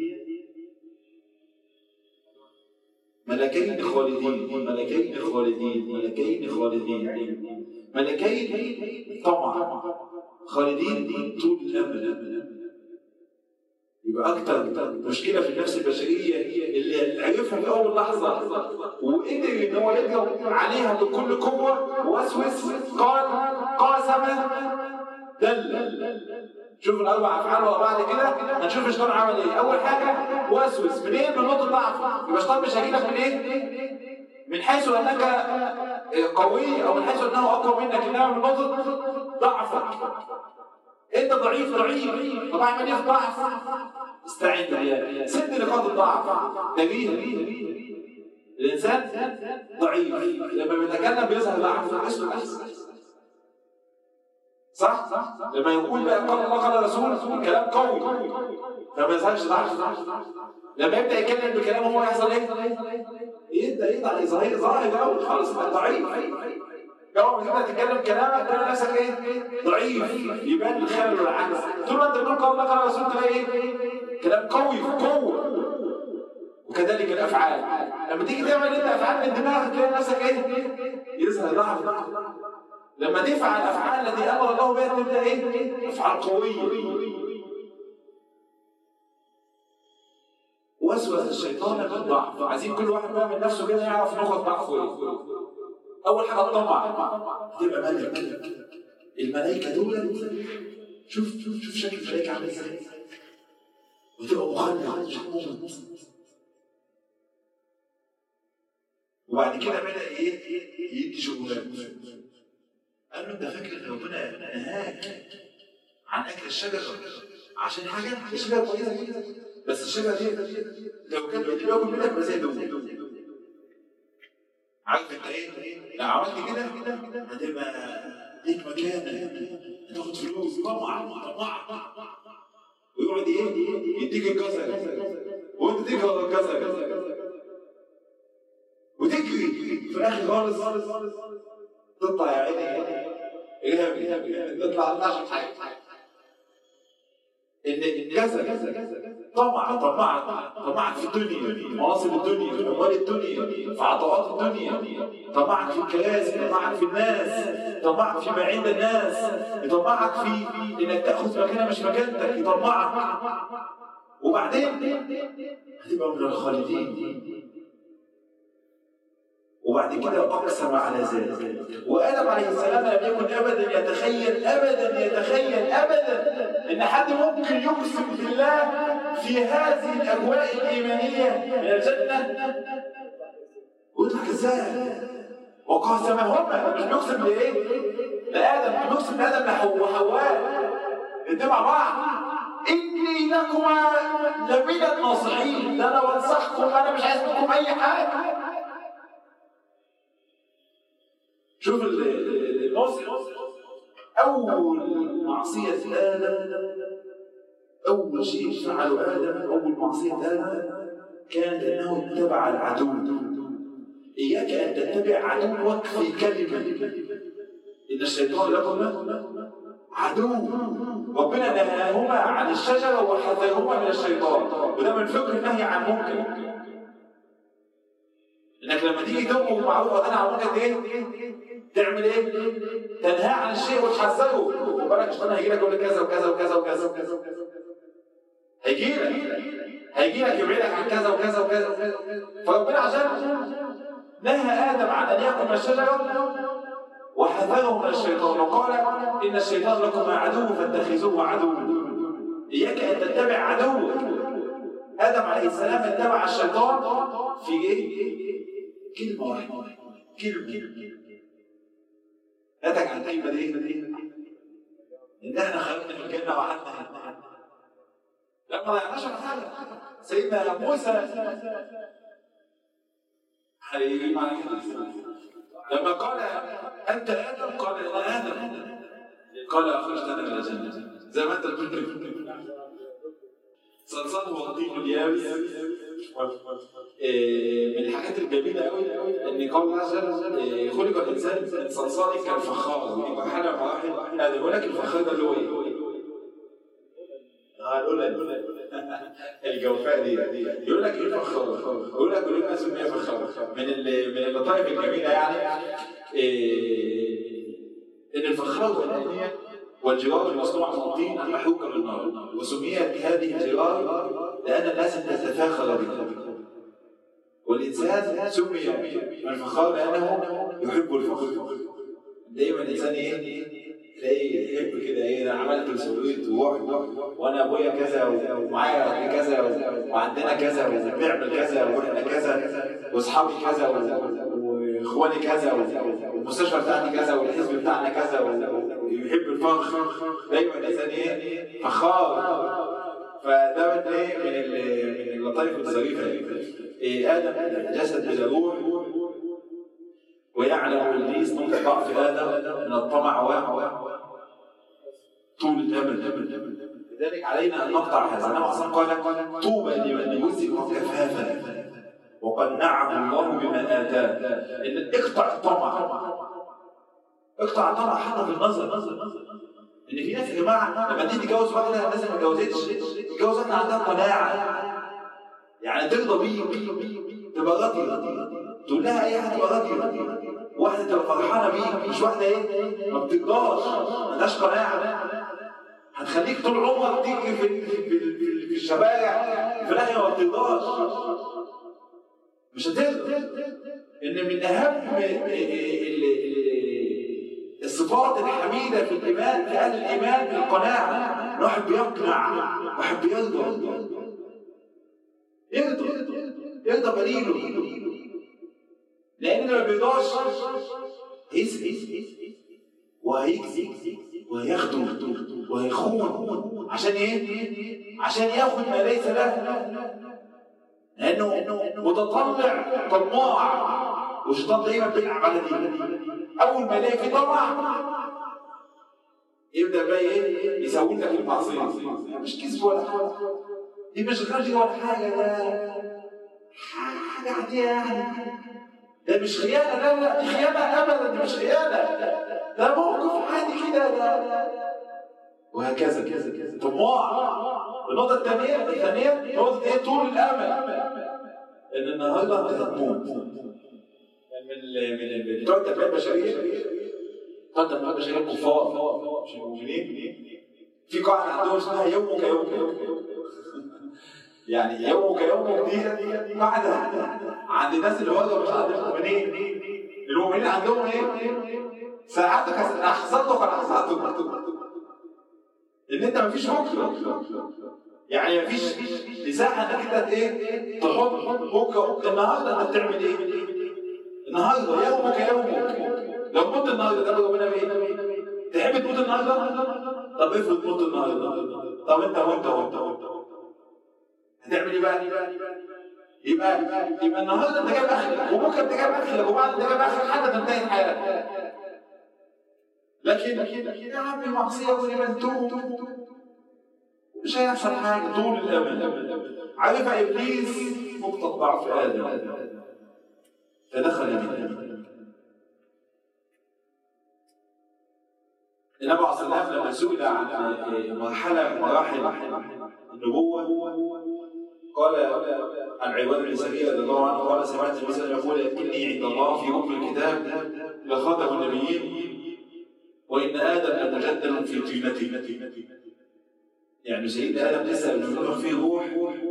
[SPEAKER 1] ملكين طمع خالدين طول الأمد. يبقى أكتر مشكلة في النفس البشرية اللي عرفها في أول لحظة وقدر إن هو يضرب عليها بكل قوة، وسوس، قال، قاسم، دل. شوف ال4 أفعال ورا بعض كده، هنشوف الشيطان عمل إيه. أول حاجة وسوس، منين؟ من نقطة ضعف. يبقى الشيطان مش هيجيلك من إيه؟ من حيث أنك قوي أو من حيث أنه أقوى منك، إنما من نقطة ضعفك. أنت ضعيف، طب أعمل إيه في ضعف؟ استعين بالله، سد نقاط الضعف. نبيه الإنسان ضعيف، لما بيتكلم بيظهر ضعف. صح؟ لما يقول بقى قال الله قال رسول كلام قوي فما يظهرش ضعف. لما يبدا يتكلم بكلام هو يحصل ايه؟ يبدا ظاهر قوي خالص يبقى ضعيف. اول ما تبدا تتكلم كلامك تلاقي نفسك ايه؟ ضعيف، يبان الخلل والعجز. طول ما انت بتقول قال الله قال رسول تلاقي ايه؟ كلام قوي في قوه. وكذلك الافعال، لما تيجي تعمل انت افعال من دماغك تلاقي نفسك ايه؟ يظهر ضعف. لما تفعل الافعال التي امر الله بها تبدا ايه؟ افعال قويه. وسوس الشيطان بالضعف. عايزين كل واحد بقى من نفسه كده يعرف نقط ضعفه ايه. اول حاجه الطمع، تبقى ملك. الملائكه دول شوف شكل الملائكه عامل ازاي، وتبقى مخلع. وبعد كده بدا يدي شغلات. قال له انت فاكر ان ربنا نهاك عن اكل الشجره عشان حاجه؟ الشجره كويسه بس الشجره دي لو كان بياكل منها يبقى زي دوم. عارف انت ايه؟ لو عملت كده هتبقى ليك مكانه، هتاخد فلوس. طمع ويقعد يديك الجزر وانت تيجي ورا الجزر وتجري في الاخر خالص تطلع يا عيني إرهابي، تطلع ناشط حاجة. إن الجسد طمعك في الدنيا، في مناصب الدنيا، في أموال الدنيا، في عطاءات الدنيا، طمعك في الكراسي، طمعك في الناس، طمعك فيما عند الناس، يطمعك في إنك تأخذ مكانة مش مكانتك، يطمعك. وبعدين هتبقى من الخالدين. وبعد كده أقسم على ذلك. وآدم عليه السلام لم يكن أبدا يتخيل إن حد ممكن يقسم بالله في هذه الأجواء الإيمانية من الجنة ويضحك إزاي؟ وقاسمهما، مش بيقسم لإيه؟ لآدم، بيقسم لآدم وحواء الاتنين مع بعض. إني لكما لمن الناصحين، ده أنا بنصحكم، أنا مش عايز منكم أي حاجة. شوف الموسم، أول معصية آدم، أول شيء فعله آدم، أول معصية آدم كانت أنه اتبع العدو. إياك أن تتبع عدوك في كلمة، إن الشيطان لكم عدو. ربنا نهاهما عن الشجرة وحذرهما من الشيطان، وده من فقه النهي عن منكر. إنك لما تيجي تؤمر معروف وتنهى عن منكر تعمل ايه؟ تنهى عن الشيء وتحذره. وبالك الشيطان هيجي لك يقول لك كذا وكذا وكذا وكذا وكذا وكذا، هيجي لك يبعدك عن كذا وكذا وكذا وكذا. فربنا عشان نهى آدم عن أن يأكل من الشجرة وحذره من الشيطان، وقال إن الشيطان لكم عدو فاتخذوه عدوا. إياك أن تتبع عدوك. آدم عليه السلام اتبع الشيطان في ايه؟ كلمة واحدة، كلمة. نتج عن الكلمة دي إن إحنا خلقنا في الجنة وقعدنا هنا. لما ضيعناش حاجة. سيدنا موسى هيجي معنا لما قال أنت آدم، قال أنا آدم، قال أخرجتنا من الجنة. زي ما أنت بتقول صلصال هو الطين اليابس. من الحاجات الجميلة قوي إن قول الله عز وجل خلق الإنسان صلصال كالفخار. يبقى حاجة واحد هذا يقول لك الفخار ده اللي هو إيه؟ هقول لك الجوفاء دي يقول لك إيه الفخار؟ يقول لك اسمه إيه فخار؟ من اللطائف الجميلة يعني إن الفخار والأنية والجوار المصنوع من الطين المحروقة بالنار، وسميت هذه الجوار لأن الناس تتفاخر بها. والإنسان سمي الفخار لأنه يحب الفخر. دايما الإنسان تلاقيه يحب كده أنا عملت وسويت وأنا أبويا كذا ومعايا كذا وعندنا كذا وبنعمل كذا وإحنا كذا وأصحابي كذا وإخواني كذا والمستشفى بتاعتي كذا والحزب بتاعنا كذا ويحب الفخر. دايما الإنسان فخار. فده من اللطائف الظريفة. آدم جسد بلا روح، ويعلم إبليس نقطة ضعف آدم من الطمع الامل. لذلك علينا ان نقطع هذا. النبي صلى الله عليه وسلم قال طوبى لمن رزق كفافا وقنعه الله بما اتاه. ان اقطع الطمع، اقطع الطمع حتى في النظر. ان في ناس يا جماعه لما تيجي تتجوز واحده الناس ما اتجوزتش، تتجوز واحده عندها قناعه، يعني ترضى بيك، تبقى راضيه، تقول لها اي حاجه تبقى راضيه، واحده تبقى فرحانه بيك، مش واحده ايه ما بترضاش، ما عندهاش قناعه، هتخليك طول عمرك تيجي في الشوارع في الاخر ما بترضاش، مش هترضى. ان من اهم الصفات الحميده في الايمان، في اهل الايمان، القناعه. الواحد بيقنع، واحد بيرضى، يرضى قليله، لان ما بيرضاش هيسعى وهيكذب وهيخدم وهيخون. عشان ايه؟ عشان ياخد ما ليس له، لانه متطلع طماع، والشيطان دايما بيلعب على دي. اول ما يلاقي في طمع يبدا بقى ايه؟ يسوي لك المعصيه. مش كذب ولا حاجه، دي مش غش ولا حاجه، ده حاجه عاديه يعني، ده مش خيانه، لا دي خيانه ابدا، دي مش خيانه، ده موقف عادي كده، وهكذا. طماع. النقطه الثانيه نقطه ايه؟ طول الامل. ان النهارده انت هتموت. من بتوع التنميه البشريه، بتوع التنميه البشريه الكفار مش المؤمنين، في قاعده عندهم اسمها يومك يومك. يعني يومك يومك دي قاعده عند الناس اللي هو مش عند المؤمنين. المؤمنين عندهم ايه؟ ساعاتك احسنتك احسنتك، ان انت مفيش بكره، يعني مفيش مساحه انك انت ايه تحط بكره. النهارده انت بتعمل ايه؟ النهارده يومك يومك. لو مت النهارده ده ربنا بايه؟ تحب تموت النهارده؟ طب افرض تموت النهارده، طب انت هتعمل ايه بقى؟ يبقى النهارده انت جايب اخرك، وبكره انت جايب اخرك، وبعد انت جايب اخرك حتى تنتهي حياتك. لكن يا عمي معصيه ولمن توب مش هيحصل حاجه. طول الامل. عرف ابليس نقطه ضعف ادم فدخل منه. النبي عليه الصلاه والسلام لما سئل عن مرحله من مراحل النبوه قال عن عباد بن سبيل رضي الله عنه قال سمعت النبي صلى الله عليه وسلم يقول اني عند الله في ام الكتاب لخاتم النبيين وان ادم لمجدل في طينته. يعني سيدنا ادم لسه بنقول فيه روح،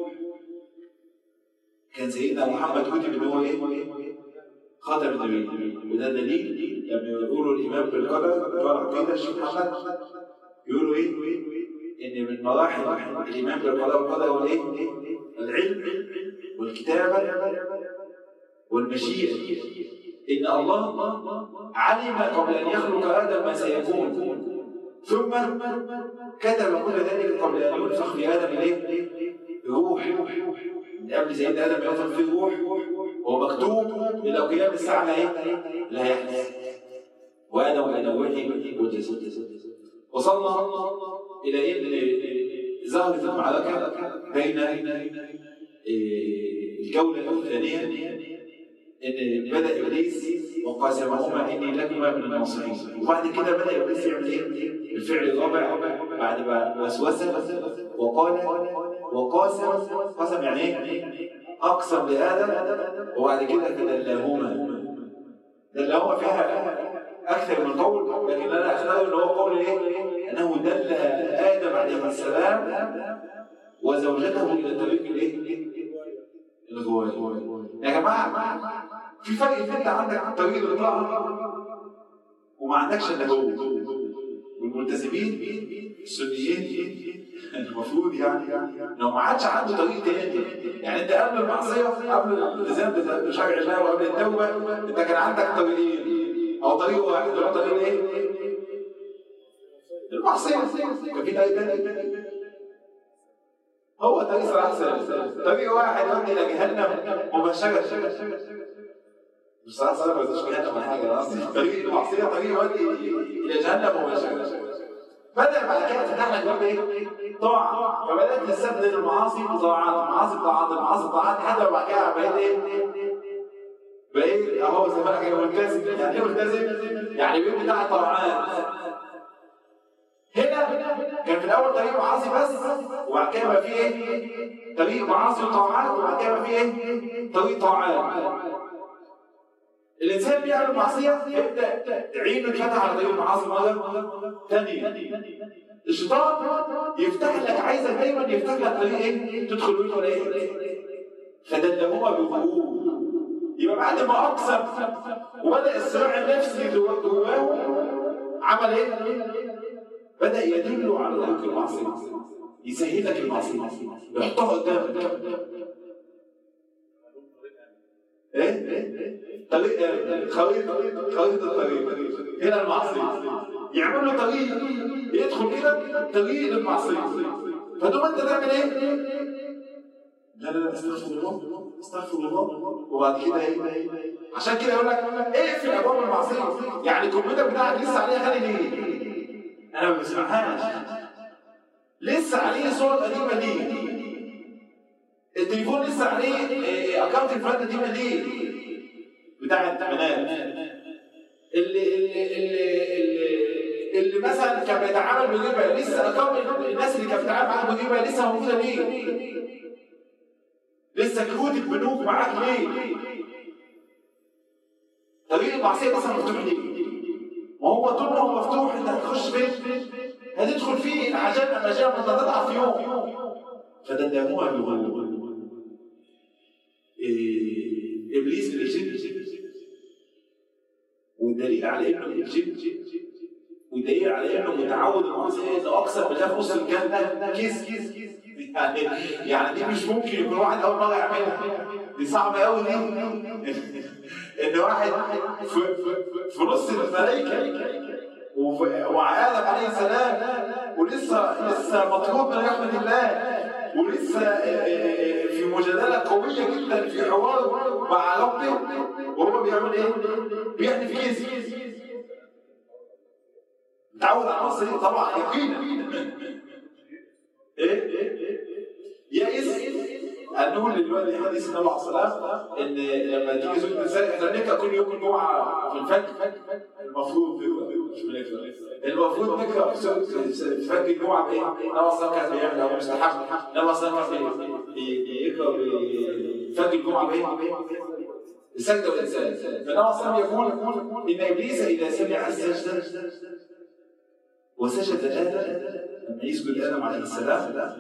[SPEAKER 1] كان سيدنا محمد كتب ان هو ايه؟ خاتم النبيين. وده دليل لما يقولوا الايمان بالقدر بتوع العقيده الشيخ محمد يقولوا ايه؟ ان من مراحل الايمان بالقدر هو ايه؟ العلم والكتابه والمشيئه. ان الله علم قبل ان يخلق ادم ما سيكون، ثم كتب كل ذلك قبل ان ينفخ في ادم الايه؟ روح. قبل سيدنا ادم ينفخ فيه روح هو مكتوب الى قيام الساعه ايه؟ لا يحدث. وادم الى روحه وجسده. وصلنا الى ايه؟ ظهرت المعركه بين الجوله الثانيه ان بدا ابليس وقاسمهما اني لكما من الناصحين. وبعد كده بدا ابليس يعمل ايه؟ الفعل الرابع بعد ما وسوسه وقاسم يعني ايه؟ اقسم لادم. وبعد كده دلاهما فيها اكثر من قول، لكن انا اختار ان هو قول ايه؟ انه دل ادم عليه السلام وزوجته الى طريق الايه؟ الغوايه. يا جماعه في فرق ان انت عندك طريق الاطلاع وما عندكش النبوه. والملتزمين السنيين المفروض يعني لو ما عادش عنده طريق تاني، يعني انت قبل المعصيه قبل الالتزام بشرع الله وقبل التوبه انت كان عندك طريقين او طريق واحد. هو طريق ايه؟ المعصيه. كان في طريق تاني هو طريق صلاح سالم، طريق واحد يودي الى جهنم مباشره. مش صلاح سالم ما يوديش جهنم ولا حاجه، طريق المعصيه طريق يودي الى جهنم مباشره. بدأ بعد كده فتح لك باب ايه؟ طاعة. فبدأت تستبدل المعاصي بطاعات، المعاصي بطاعات، المعاصي بطاعات، لحد ما بعد كده بقيت ايه؟ بقيت اهو زي ما انا ملتزم. يعني ايه ملتزم؟ يعني بيت بتاع طاعات. هنا كان في الاول طريق معاصي بس، وبعد كده بقى فيه ايه؟ طريق معاصي وطاعات، وبعد كده بقى فيه ايه؟ طريق طاعات. الانسان بيعمل معصيه يبدا عينه يتفتح على طريق المعاصي مره ثانيه. الشيطان يفتح لك، عايزك دايما يفتح لك طريق ايه؟ تدخل منه ولا ايه؟ فدلهما بغرور. يبقى بعد ما اقسم وبدا الصراع النفسي جواه، عمل ايه؟ بدا يدله على طريق المعصيه، يسهل لك المعصيه، يحطها قدامك. ايه؟ طريق خريطة الطريق هنا المعصية، يعمل له طريق يدخل كده طريق للمعصية. فتقوم انت تعمل ايه؟ لا استغفر الله استغفر الله. وبعد كده ايه؟ عشان كده يقول لك اقفل ابواب المعصية. يعني الكمبيوتر بتاعك لسه عليه اغاني ليه؟ انا ما بسمعهاش. لسه عليه صور قديمة ليه؟ التليفون لسه عليه اكونت الفات قديمة ليه؟ بتاع البنات اللي مثلا كان بيتعامل بالربا، لسه اكونت الناس اللي كانت بتتعامل معاك بالربا لسه موجوده ليه؟ لسه كروت البنوك معاك ليه؟ طريق المعصيه مثلا مفتوح ليه؟ ما هو طول ما هو مفتوح انت هتخش فين؟ هتدخل فيه العجائب المجال انت هتضعف في يوم. فدلهما بغرور. ابليس الجن، والدليل على انه الجن، والدليل على انه متعود المعصيه انه اكثر من خمس الجنه كيس. يعني دي مش ممكن يكون واحد اول مره يعملها، دي صعبه قوي دي. ان واحد في نص الملائكه وآدم عليه السلام، ولسه مطلوب من رحمه الله، ولسه في مجادله قويه جدا في حوار مع ربه، وهو بيعمل ايه؟ بيحدف كيس. تعود على المصري طبعا يقينا. يئس ان نقول دلوقتي حديث النبي عليه الصلاه والسلام ان لما تيجي زوجة الانسان، احنا بنقرا كل يوم الجمعه في الفجر، المفروض نقرا في فجر الجمعه بايه؟ النبي عليه الصلاه والسلام كان بيعمل او مستحب. النبي عليه الصلاه والسلام كان يقرا فجر الجمعه بايه؟ السجده والانسان. فالنبي عليه الصلاه والسلام يقول ان ابليس اذا سمع السجده وسجد آدم، لما يسجد آدم عليه السلام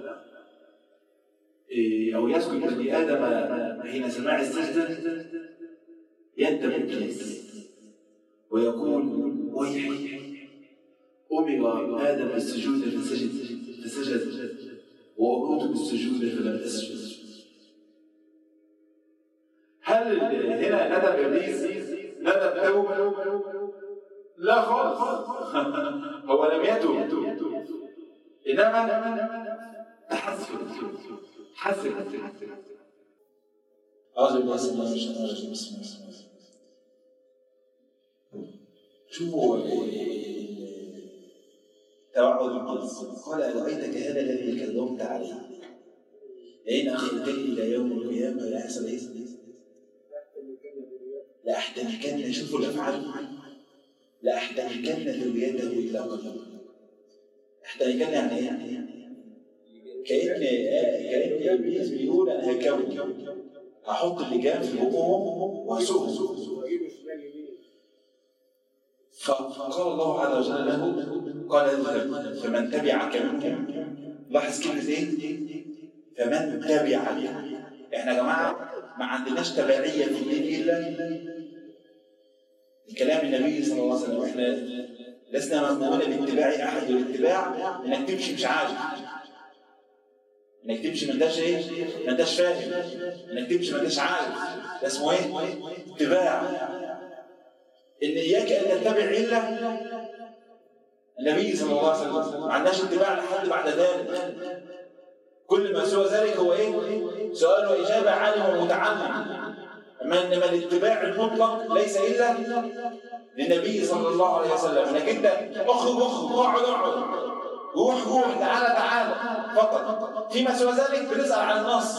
[SPEAKER 1] أو يسجد لآدم حين سماع السجدة، يندم إبليس ويقول ويحي أمر آدم بالسجود فسجد وأمرت بالسجود فلم أسجد. هل هنا ندم إبليس؟ ندم توبة؟ لا خالص. هو لم يتوب، إنما تحسن. أعوذ بالله من الشيطان الرجيم. بسم الله الرحمن الرحيم. شوفوا توعد القدس. قال أرأيتك هذا الذي كذبت عليه لئن أخرتني إلى يوم القيامة لا يحصل إيه؟ لأحتنكن. شوفوا الأفعال، لأحتنكن ذريته إلى قتل. أحتنكن يعني إيه؟ كأن إبليس بيقول أنا هكون، هحط اللجام في بقهم وهسوقهم. فقال الله عز وجل له قال اذهب فمن تبعك منهم. لاحظ كلمة إيه؟ فمن تبعك. إحنا يا جماعة ما عندناش تبعية في الدين إلا كلام النبي صلى الله عليه وسلم. إحنا لسنا مأمورين باتباع أحد، والاتباع إنك تمشي مش عاجل، انك تمشي ما انتش ايه؟ ما انتش فاهم، انك تمشي ما انتش عارف، ده اسمه ايه؟ اتباع. ان اياك ان تتبع الا النبي صلى الله عليه وسلم، ما عندناش اتباع لحد بعد ذلك. كل ما سوى ذلك هو ايه؟ سؤال واجابه، عالم ومتعلم. انما الاتباع المطلق ليس الا للنبي صلى الله عليه وسلم. انك انت اخرج اقعد
[SPEAKER 2] روح روح، تعالى تعالى فقط. فيما سوى ذلك بنسأل عن النص،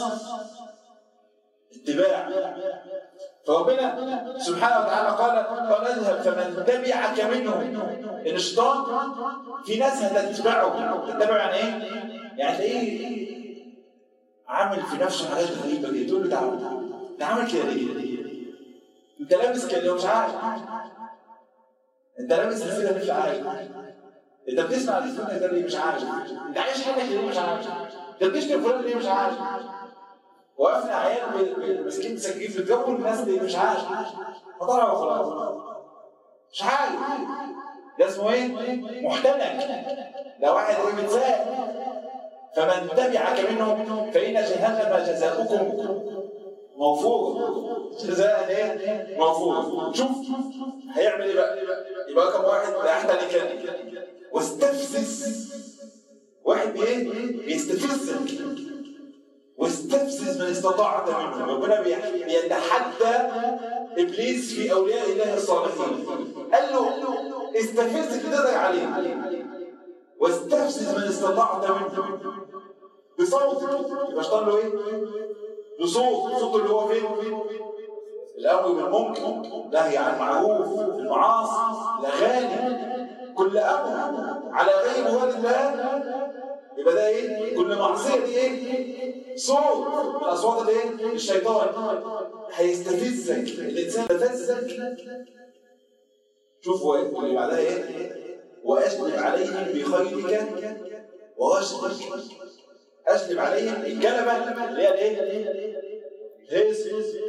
[SPEAKER 2] اتباع. فربنا سبحانه وتعالى قال اذهب فمن تبعك منهم. الشيطان في ناس هتتبعه. تتبعه يعني ايه؟ يعني تلاقيه عامل في نفسه حاجات غريبه كده، تقول له تعالى انت عامل كده ليه؟ انت لابس كده مش عارف، انت لابس السيده مش عارف، انت بتسمع السنه ده ليه مش عارف، انت عايش حياتك ليه مش عارف، انت بتشتم فلان ليه مش عارف. وقفنا عيال ماسكين مسجين في الجو الناس دي مش عارف، فطلعوا خلاص مش عارف. ده اسمه ايه؟ محتمل. ده واحد ايه متساءل. فمن تبعك منهم فإن جهنم جزاؤكم موفور. جزاء ايه؟ موفور. شوف هيعمل ايه بقى؟ يبقى رقم واحد لا يحتنك واستفزز. واحد ايه؟ بيستفزك. واستفزز من استطاعت منه. ربنا بيتحدى ابليس في اولياء الله الصالحين. قال له استفز كده عليه. واستفزز من استطاعت منه بصوتك. يبقى اشتغل له ايه؟ بصوت. صوت اللي هو فين؟ الامر بالمنكر، نهي عن المعروف، المعاصي، الاغاني، كل امر على غير مراد الله. يبقى ده ايه؟ كل معصيه دي ايه؟ صوت من اصوات الايه؟ الشيطان. هيستفزك الانسان، يستفزك. شوفوا اللي بعدها ايه؟ واجلب عليهم بخيلك ورجلك. اجلب عليهم الجلبه اللي هي الايه؟ هيس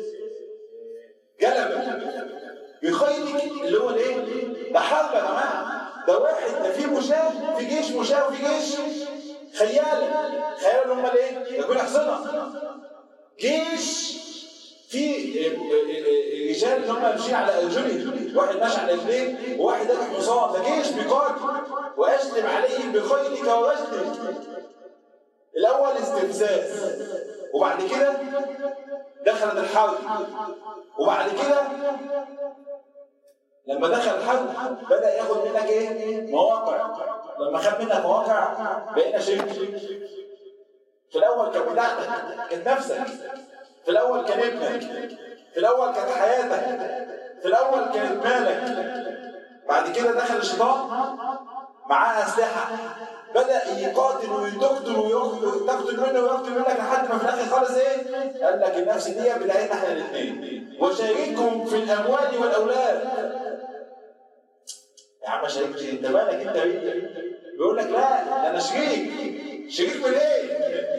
[SPEAKER 2] جلبه بخيلك اللي هو الايه؟ ده حرب يا جماعه. ده واحد ده في مشاه، في جيش مشاه وفي جيش خياله. خياله اللي هم الايه؟ يكون حصنه. جيش في رجال اللي هم ماشيين على ارجلهم، واحد ماشي على رجليه وواحد راكب حصان. ده جيش بيقاتل. واجلب عليهم بخيلك ورجلك. الاول استفزاز، وبعد كده دخلت الحرب، وبعد كده لما دخل الحرب بدأ ياخد منك ايه؟ مواقع. لما خد منك مواقع بقينا شرك. في الاول كان بتاعتك، كانت نفسك. في الاول كان ابنك. في الاول كانت حياتك. في الاول كانت مالك. بعد كده دخل الشيطان معاه اسلحه، بدأ يقاتل ويقتل ويقتل منه ويقتل منك لحد ما في الاخر خالص ايه؟ قال لك النفس دي بتاعتنا احنا الاثنين. وشاركهم في الاموال والاولاد. يا عم شريك انت مالك انت بيه؟ بيقول لك لا ده انا شريك. شريك من ايه؟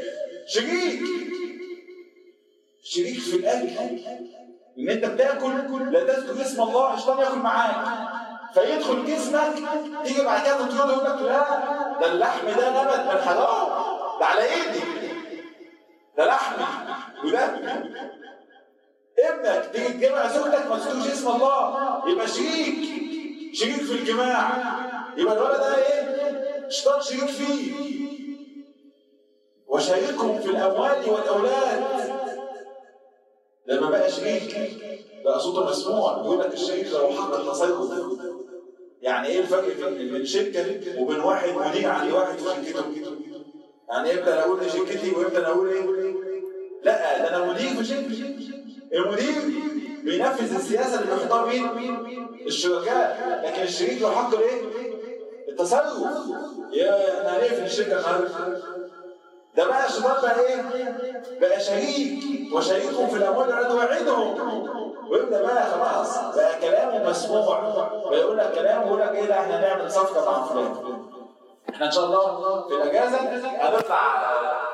[SPEAKER 2] شريك في الاكل. ان انت بتاكل لا تذكر اسم الله، الشيطان ياكل معاك فيدخل جسمك. تيجي بعد كده تطرده يقول لك لا ده اللحم ده نبت من حرام، ده على ايدي، ده لحم وده ابنك. تيجي تجمع زوجتك ما تذكرش اسم الله، يبقى شريك في الجماع. يبقى الولد ده ايه؟ الشيطان شريك فيه. وشاركهم في الاموال والاولاد. لما بقى شريك بقى صوته مسموع. يقول لك الشريك لو حق التصرف. يعني ايه الفرق بين شركه وبين واحد مدير عند واحد في شركته؟ يعني امتى انا اقول شركتي وامتى انا اقول ايه؟ لا ده انا مدير في شركه. المدير بينفذ السياسه اللي بيحطها مين؟ الشركاء. لكن الشريك له حق الايه؟ التصرف. يا احنا هنقفل الشركه النهارده. ده بقى الشيطان بقى ايه؟ بقى شريك. وشريكهم في الاموال والأولاد وعدهم. ويبدا بقى خلاص بقى كلامه مسموع. بقى يقول لك كلام ويقول لك ايه؟ لا احنا هنعمل صفقه مع فلان. احنا ان شاء الله في الاجازه هنطلع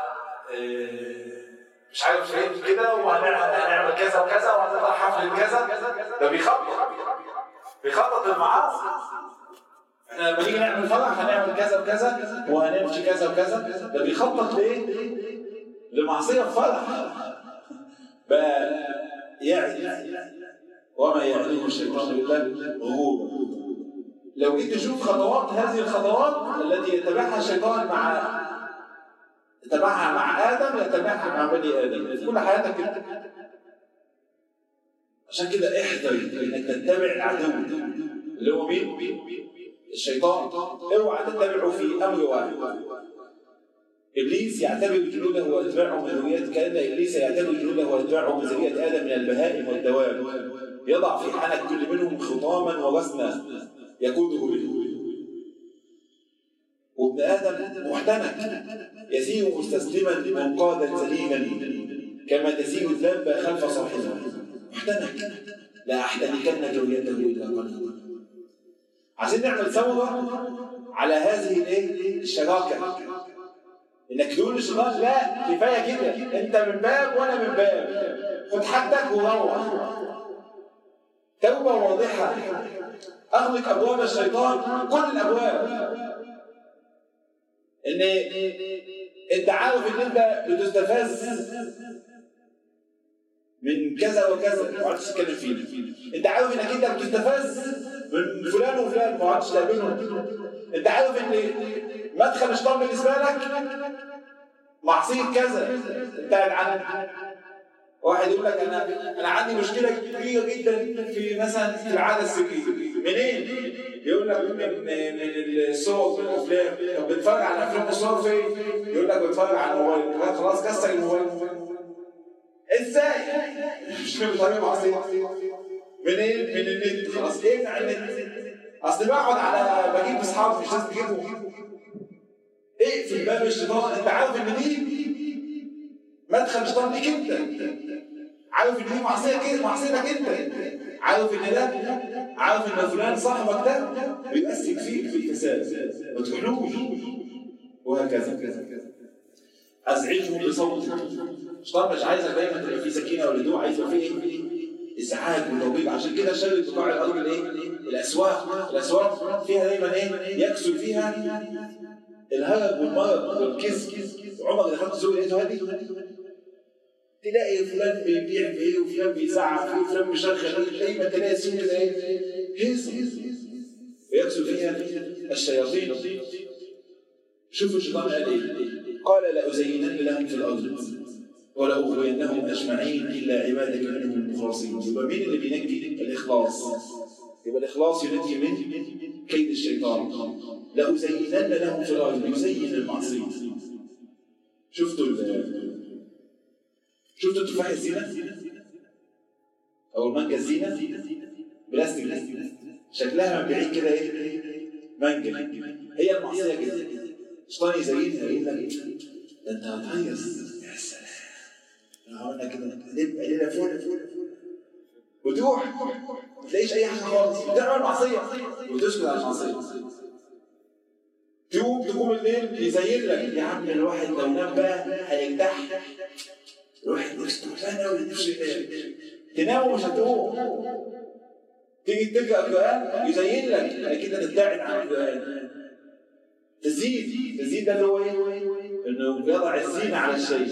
[SPEAKER 2] مش عارف فين كده وهنعمل كذا وكذا وهنطلع حفل كذا. ده بيخطط المعاصي. احنا لما نيجي نعمل فرح هنعمل كذا وكذا وهنمشي كذا وكذا. ده بيخطط لايه؟ لمعصيه الفرح. بقى يعد وما يعلم الشيطان الا غرورا. لو جيت تشوف خطوات هذه الخطوات التي يتبعها الشيطان يتبعها مع ادم يتبعها مع بني ادم في كل حياتك كده. عشان كده احذر انك تتبع العدو اللي هو مين؟ الشيطان اوعى تتبعه في امر واحد. ابليس يعتبر جنوده واتباعه من ذريه، كان ابليس يعتبر جنوده واتباعه من ذريه ادم من البهائم والدواب، يضع في حنك كل منهم خطاما ورسما يقوده به. وابن ادم محتنك يسير مستسلما منقادا ذليلا كما تسير الدابه خلف صاحبها. محتنك لا احتنكن ذريته الى قلبي. عايزين نعمل ثوره على هذه الشراكه، انك تقول للشيطان لا كفايه كده، انت من باب وانا من باب، خد حقك وروح. توبه واضحه، اغلق ابواب الشيطان كل الابواب. ان انت عارف ان انت بتستفز من كذا وكذا ما عادش تتكلم فيه. انت عارف انك انت بتستفز من فلان وفلان ما عادش تقابلهم. انت عارف ان مدخل الشيطان بالنسبه لك معصيه كذا. انت عن واحد يقول لك انا عندي مشكله كبيره جدا في مثلا في العاده السريه. منين؟ يقول لك من الصور من الافلام. طب بتتفرج على افلام الصور فين؟ يقول لك بتتفرج على الموبايل. خلاص كسر الموبايل. ازاي؟ مش بطريقه معصيه. منين؟ من النت. خلاص امنع النت. اصل بقعد على بجيب اصحابي مش لازم تجيبهم. اقفل باب الشيطان. انت عارف ان دي مدخل الشيطان ليك انت. عارف ان دي معصيتك انت. عارف ان ده، عارف ان فلان صاحبك ده بيمسك فيك في الفساد ما تروحلوش. وهكذا. ازعجهم بصوتك. الشيطان مش عايزك دايما تبقى في سكينه وهدوء، عايز يبقى في ازعاج وتوبيخ. عشان كده شر بقاع الارض الاسواق فيها دايما يكسر فيها الهرب والمرض والكذب. عمر دخلت السوق لقيته هادي، تلاقي فلان بيبيع في وفلان بيزعق في وفلان بيشغل، دايما تلاقي السوق كده هيصه ويكسر فيها الشياطين. شوفوا الشيطان قال قال لأزينن لهم في الارض ولأغوينهم اجمعين الا عبادك منهم المخلصين. يبقى مين اللي بينجي؟ الاخلاص. يبقى الاخلاص ينجي من كيد الشيطان. لأزينن لهم في الارض، يزين المعصيه. شفتوا تفاح الزينه او المانجا الزينه بلاستيك شكلها من بعيد كده مانجا. هي المعصيه كده. الشيطان يزينها يقول لك ده انت هتهيص. يا سلام لو عملنا كده نبقى ليله فوق وتروح ما تلاقيش اي حاجه خالص. بتعمل معصيه وتسكت على المعصيه. تقوم الليل يزين لك يا عم الواحد لو نام بقى هيرتاح. الواحد نفسه تعبان قوي نفسه ينام. تنام ومش هتقوم. تيجي تقرا القران يزين لك انك انت تبتعد عن القران. تزيد ده اللي هو انه بيضع الزينه على الشيء.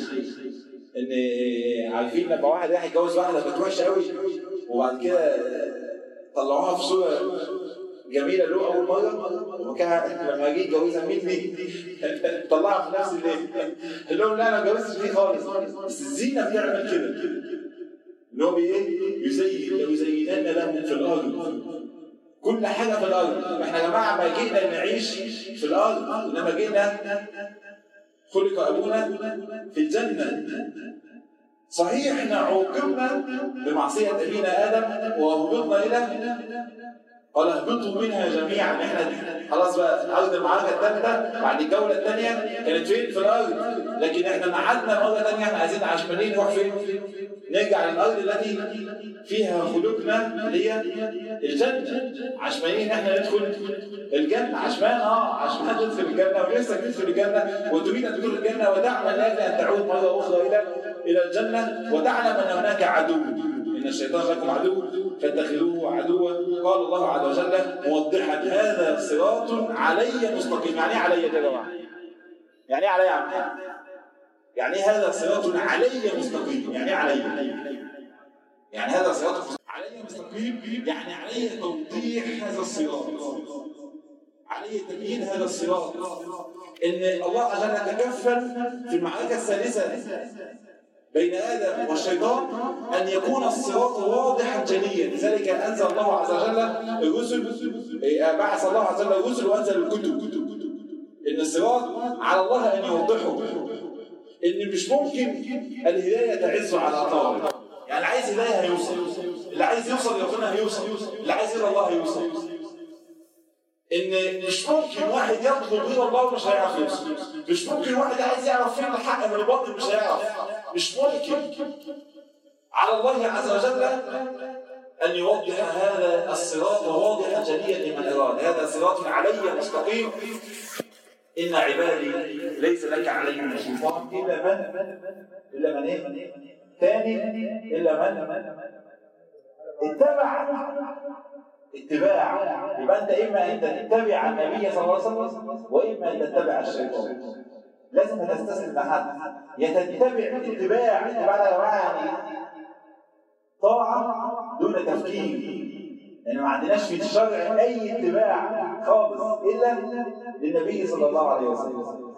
[SPEAKER 2] ان عارفين لما واحد راح يتجوز واحده كانت وحشه قوي وبعد كده طلعوها في صوره جميله له اول مره، وكان لما جه يتجوزها مين دي؟ طلعها في نفس الليل. قال لهم لا انا ما اتجوزتش دي خالص. بس الزينه بتعمل كده ان هو يزينن لهم في الارض كل حاجه في الارض. احنا يا جماعه ما جينا نعيش في الارض، انما جينا خلق ابونا في الجنه. صحيح احنا عوقبنا بمعصيه ابينا ادم وهبطنا الى قال اهبطوا منها جميعا. احنا خلاص بقى ارض المعركه الثالثه بعد الجوله الثانيه كانت فين؟ في الارض. لكن احنا قعدنا مره ثانيه احنا عايزين عشمانين نروح فين؟ نرجع للارض التي فيها خلقنا اللي هي الجنه. عشمانين احنا ندخل الجنه. عشمان ندخل الجنه ونفسك تدخل الجنه وتريد ان تدخل الجنه وتعمل لاجل ان تعود مره اخرى الى الجنه وتعلم ان هناك عدو. ان الشيطان لكم عدو فاتخذوه عدوا. قال الله عز وجل موضحا هذا صراط علي مستقيم. يعني ايه علي يا جماعه؟ يعني ايه علي يا عم؟ يعني ايه هذا صراط علي مستقيم؟ يعني ايه علي؟ يعني هذا صراط علي مستقيم، يعني علي توضيح هذا الصراط، علي تبيين هذا الصراط. ان الله عز وجل تكفل في المعركه الثالثه بين آدم والشيطان أن يكون الصراط واضحا جليا. لذلك أنزل الله عز وجل الرسل، بعث الله عز وجل الرسل وأنزل الكتب. إن الصراط على الله أن يوضحه، إن مش ممكن الهداية تعز على طالب. يعني عايز هداية هيوصل، اللي عايز يوصل لربنا هيوصل، اللي عايز يرضى الله هيوصل. إن مش ممكن واحد يطلب رضا الله ومش هيعرف يوصل، مش ممكن واحد عايز يعرف فين الحق من الباطل مش هيعرف، مش ممكن. على الله عز وجل أن يوضح هذا الصراط واضحا جليا لمن أراد. هذا صراط علي مستقيم، إن عبادي ليس لك عليهم سلطان إلا من ثاني إلا من اتباع. يبقى أنت إما أن تتبع النبي صلى الله عليه وسلم وإما أن تتبع الشيطان. لازم تستسلم لحد، يتتبع اتباع يعني طاعة دون تفكير. يعني ما عندناش في الشرع أي اتباع خالص إلا للنبي صلى الله عليه وسلم.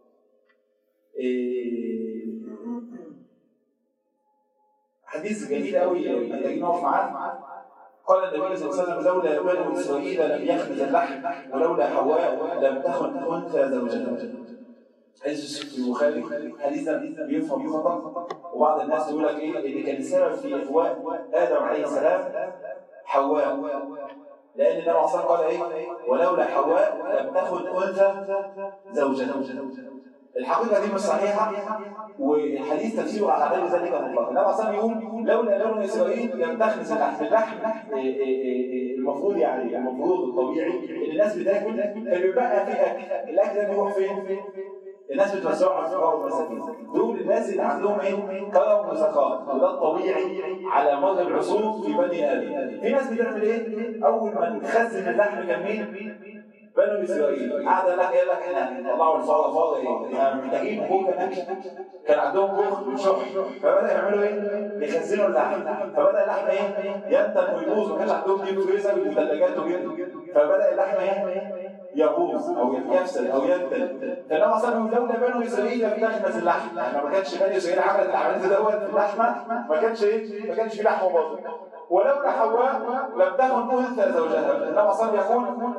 [SPEAKER 2] حديث جميل قوي محتاجين نقف معاه. قال النبي صلى الله عليه وسلم: لولا بنو إسرائيل لم يخبز اللحم، ولولا حواء لم تخن أنثى زوجها. حديث في البخاري. حديث بيفهم خطأ، وبعض الناس يقول لك إيه اللي كان السبب في إغواء آدم عليه السلام حواء، لأن النبي عليه الصلاة والسلام قال إيه؟ ولولا حواء لم تخن أنثى زوجها. الحقيقة دي مش صحيحة، والحديث تفسيره على غير ذلك مطلقا. النبي عليه الصلاة والسلام يقول: لولا بنو إسرائيل لم تخنس اللحم. المفروض يعني المفروض الطبيعي ان الناس بتاكل فبيبقى في اكل، الاكل ده بيروح فين؟ الناس بتوزعه على الفقراء والمساكين. دول الناس اللي عندهم ايه؟ كرم وسخاء، وده الطبيعي على مر العصور في بني ادم. في ناس بتعمل ايه؟ اول ما تخزن اللحم كان مين؟ بنو اسرائيل. قاعد لك قال لك احنا طلعوا الفقراء فاضي ايه؟ احنا محتاجين بوكا اكل. كان عندهم بخل وشح، فبدا يعملوا ايه؟ يخزنوا اللحم، فبدا اللحم ايه؟ ينتن ويبوظ. ما كانش عندهم ديب فريزر وثلاجات وكده، فبدا اللحم ايه؟ يبوظ او يفسد او ينتن. فالنبي صلى الله عليه وسلم: لولا بنو اسرائيل لم تخبز اللحم. يعني ما كانش بني اسرائيل عملت العمليه دوت في اللحمه، ما كانش في لحم باطل. ولولا حواء لم تكن انثى زوجها. النبي صلى الله عليه وسلم يقول: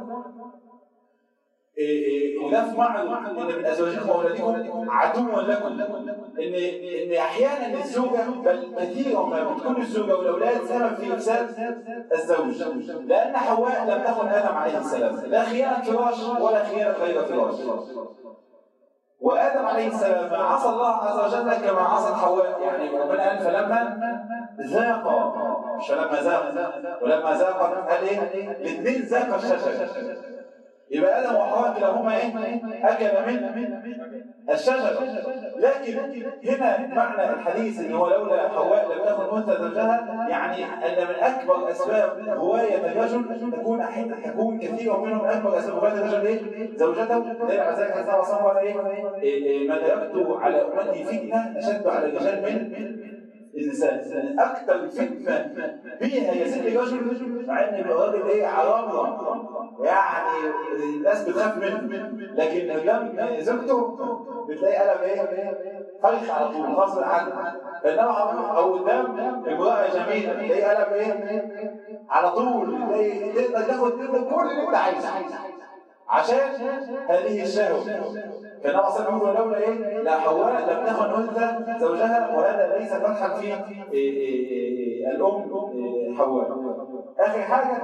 [SPEAKER 2] وده في معرض ان من ازواجكم واولادكم عدوا لكم. ان احيانا الزوجه، بل كثيرا ما بتكون الزوجه والاولاد سبب في افساد الزوج، لان حواء لم تكن ادم عليه السلام لا خيانه فراش ولا خيانه غير فراش. وادم عليه السلام عصى الله عز وجل كما عصت حواء. يعني ربنا قال: فلما ذاق، مش فلما ذاق، ولما ذاق قال ايه؟ الاثنين ذاق الشجره. يبقى آدم وحواء كلاهما ايه؟ أكل من الشجرة. لكن هنا معنى الحديث ان هو لولا حواء لم تكن أنثى زوجها، يعني أن من أكبر أسباب غواية الرجل تكون كثيرا منهم أكبر أسباب غواية الرجل ايه؟ زوجته. لذلك ذلك النبي صلى الله عليه وسلم ايه؟ ما تركت على أمتي فتنة أشد على الرجال من النساء. أكثر فتنة فيها يزيد الرجل، مع ان الراجل ايه؟ عرامة، يعني الناس بتخاف منه، لكن لما زوجته بتلاقي قلم ايه؟ فرخ على طول غصب عنه. انما او قدام امراه جميله تلاقي قلم ايه؟ على طول تلاقي تقدر تاخد منه كل اللي انت عايزه عشان هذه الشهوه. فالنبي صلى الله عليه وسلم: لولا ايه؟ لا حواء لم تكن انثى زوجها. وهذا ليس فتحا في الام حواء. اخر حاجه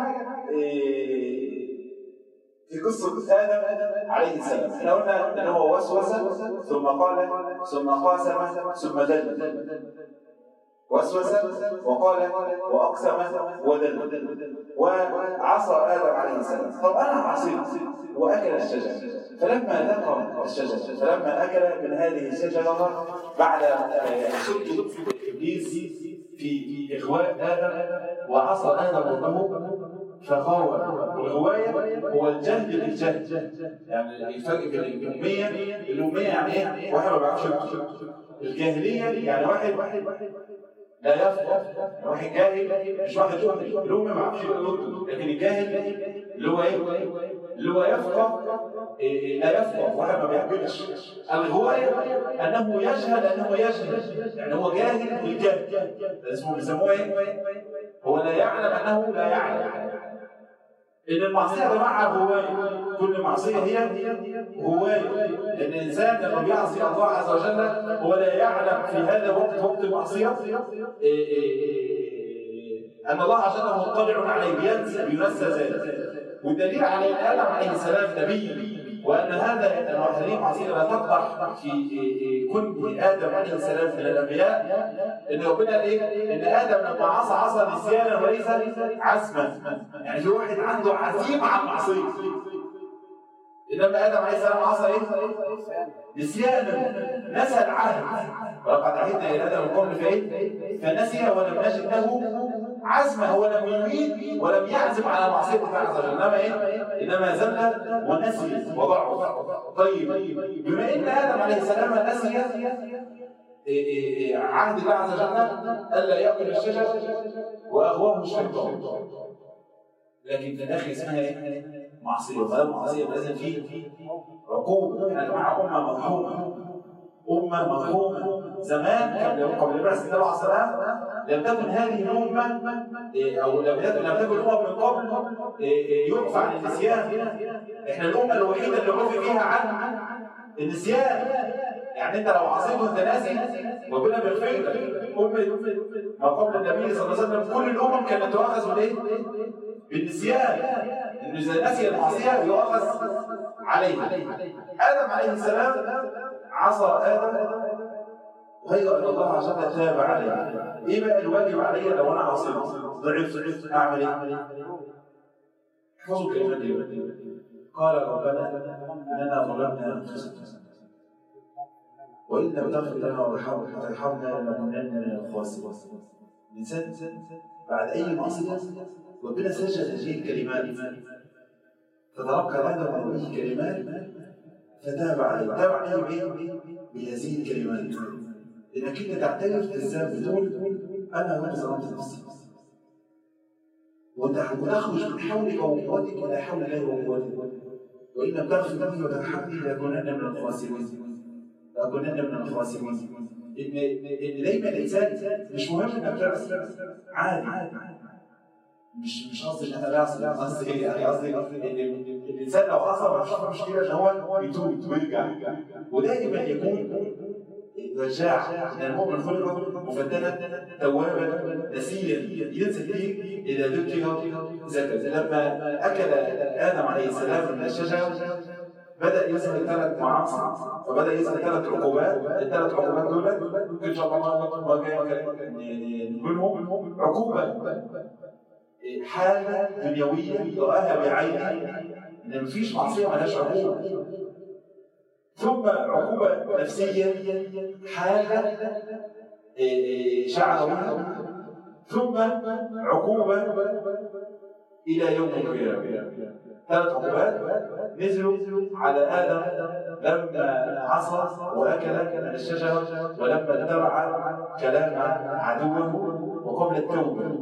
[SPEAKER 2] في قصة آدم عليه السلام، احنا قلنا ان هو وسوس ثم قال ثم قاسم ثم دل. وسوس وقال وأقسم ودل. وعصى آدم عليه السلام. طب أنا عصيت وأكل الشجرة، فلما ذاق الشجرة، فلما أكل من هذه الشجرة بعد خطة إبليس في إغواء آدم وعصى آدم ربه فغاوى. والغواية هو الجهل بالجهل. يعني الفرق بين الأمية يعني ايه؟ واحد ما بيعرفش يكتب. الجاهلية يعني واحد لا يفقه، واحد جاهل، مش واحد يؤمن. الأمي ما بيعرفش يكتب، لكن الجاهل اللي هو ايه؟ اللي هو يفقه لا يفقه، واحد ما بيعقلش. الغوايه انه يجهل انه يجهل، يعني هو جاهل بالجهل، اسمه بيسموه ايه؟ هو لا يعلم انه لا يعلم. ان المعصيه يا جماعه هوايه، كل معصيه هي هوايه، لان الانسان لما بيعصي الله عز وجل هو لا يعلم في هذا وقت المعصيه ان الله عز وجل مطلع عليه، بينسى ذلك. والدليل على ان ادم عليه السلام نبي، وان هذه المعصيه لا تقدح في كل ادم عليه السلام من الانبياء، ان ربنا ايه؟ ان ادم لما عصى نسيانا وليس عزما. يعني في واحد عنده عزيمه على المعصيه، انما ادم عليه السلام عصى ايه؟ نسيانا، نسى العهد. ولقد عهدنا الى ادم من قبل فايه؟ فنسي ولم نجد له عزما، هو لم يريد ولم يعزم على معصيه الله عز وجل، انما ايه؟ انما زل ونسي وضعف. طيب بما ان ادم عليه السلام نسي عهد الله عز وجل الا ياكل الشجر واغواه الشيطان، لكن في الاخر اسمها ايه؟ معصيه. وطالما معصيه لازم فيه عقوبه. احنا مع امه مرحومه. زمان قبل بعثه النبي عليه السلام لم تكن هذه الامه او لم تكن الامم من قبل يعفى عن النسيان. احنا الامه الوحيده اللي عفي فيها عن النسيان. يعني انت لو عصيت وانت ناسي ربنا بيغفر لك. ما قبل النبي صلى الله عليه وسلم كل الامم كانت تؤاخذ بالايه؟ بالنسيان، انه اذا نسي المعصيه يؤاخذ عليها. ادم عليه السلام عصى ادم غير ان الله عز وجل تاب عليه. ايه بقى الواجب علي لو انا عصيت؟ ضعفت اعمل ايه؟ احفظوا الكلمات دي. قال ربنا اننا ظلمنا انفسنا وان لم تغفر لنا وترحمنا لنكونن من الخاسرين. الانسان بعد اي معصيه ربنا سجل هذه الكلمات، فتلقى ادم هذه الكلمات فتاب عليه. تاب عليه بهذه الكلمات، انك انت تعترف بالذنب، تقول انا ما ظلمت نفسي، وتخرج من حولك وقوتك الى حول الله وقوته، وان لم تغفر لي وترحمني لأكونن من الخاسرين. ان دايما الانسان مش مهم انك تعصي، عادي. مش قصدي ان انا بعصي، قصدي ايه؟ يعني قصدي ان الانسان لو عصى مفيش مشكله ان هو يتوب ويرجع، ودائما يكون رجاع. ان المؤمن خلق مفتنا توابا نسيا، ينسى كثير اذا ذكر زكى. لما اكل ادم عليه السلام من الشجره بدأ يظهر 3 معاصي، فبدأ يظهر 3 عقوبات. ال3 عقوبات دول ممكن ان شاء الله نقولهم. عقوبة حالة دنيوية رآها بعينه، ان مفيش معصية مالهاش عقوبة. ثم عقوبة نفسية، حالة شعر بها. ثم عقوبة إلى يوم القيامة. 3 عقوبات نزلوا على آدم لما عصى وأكل من الشجرة، ولما اتبع كلام عدوه، وقبل التوبة.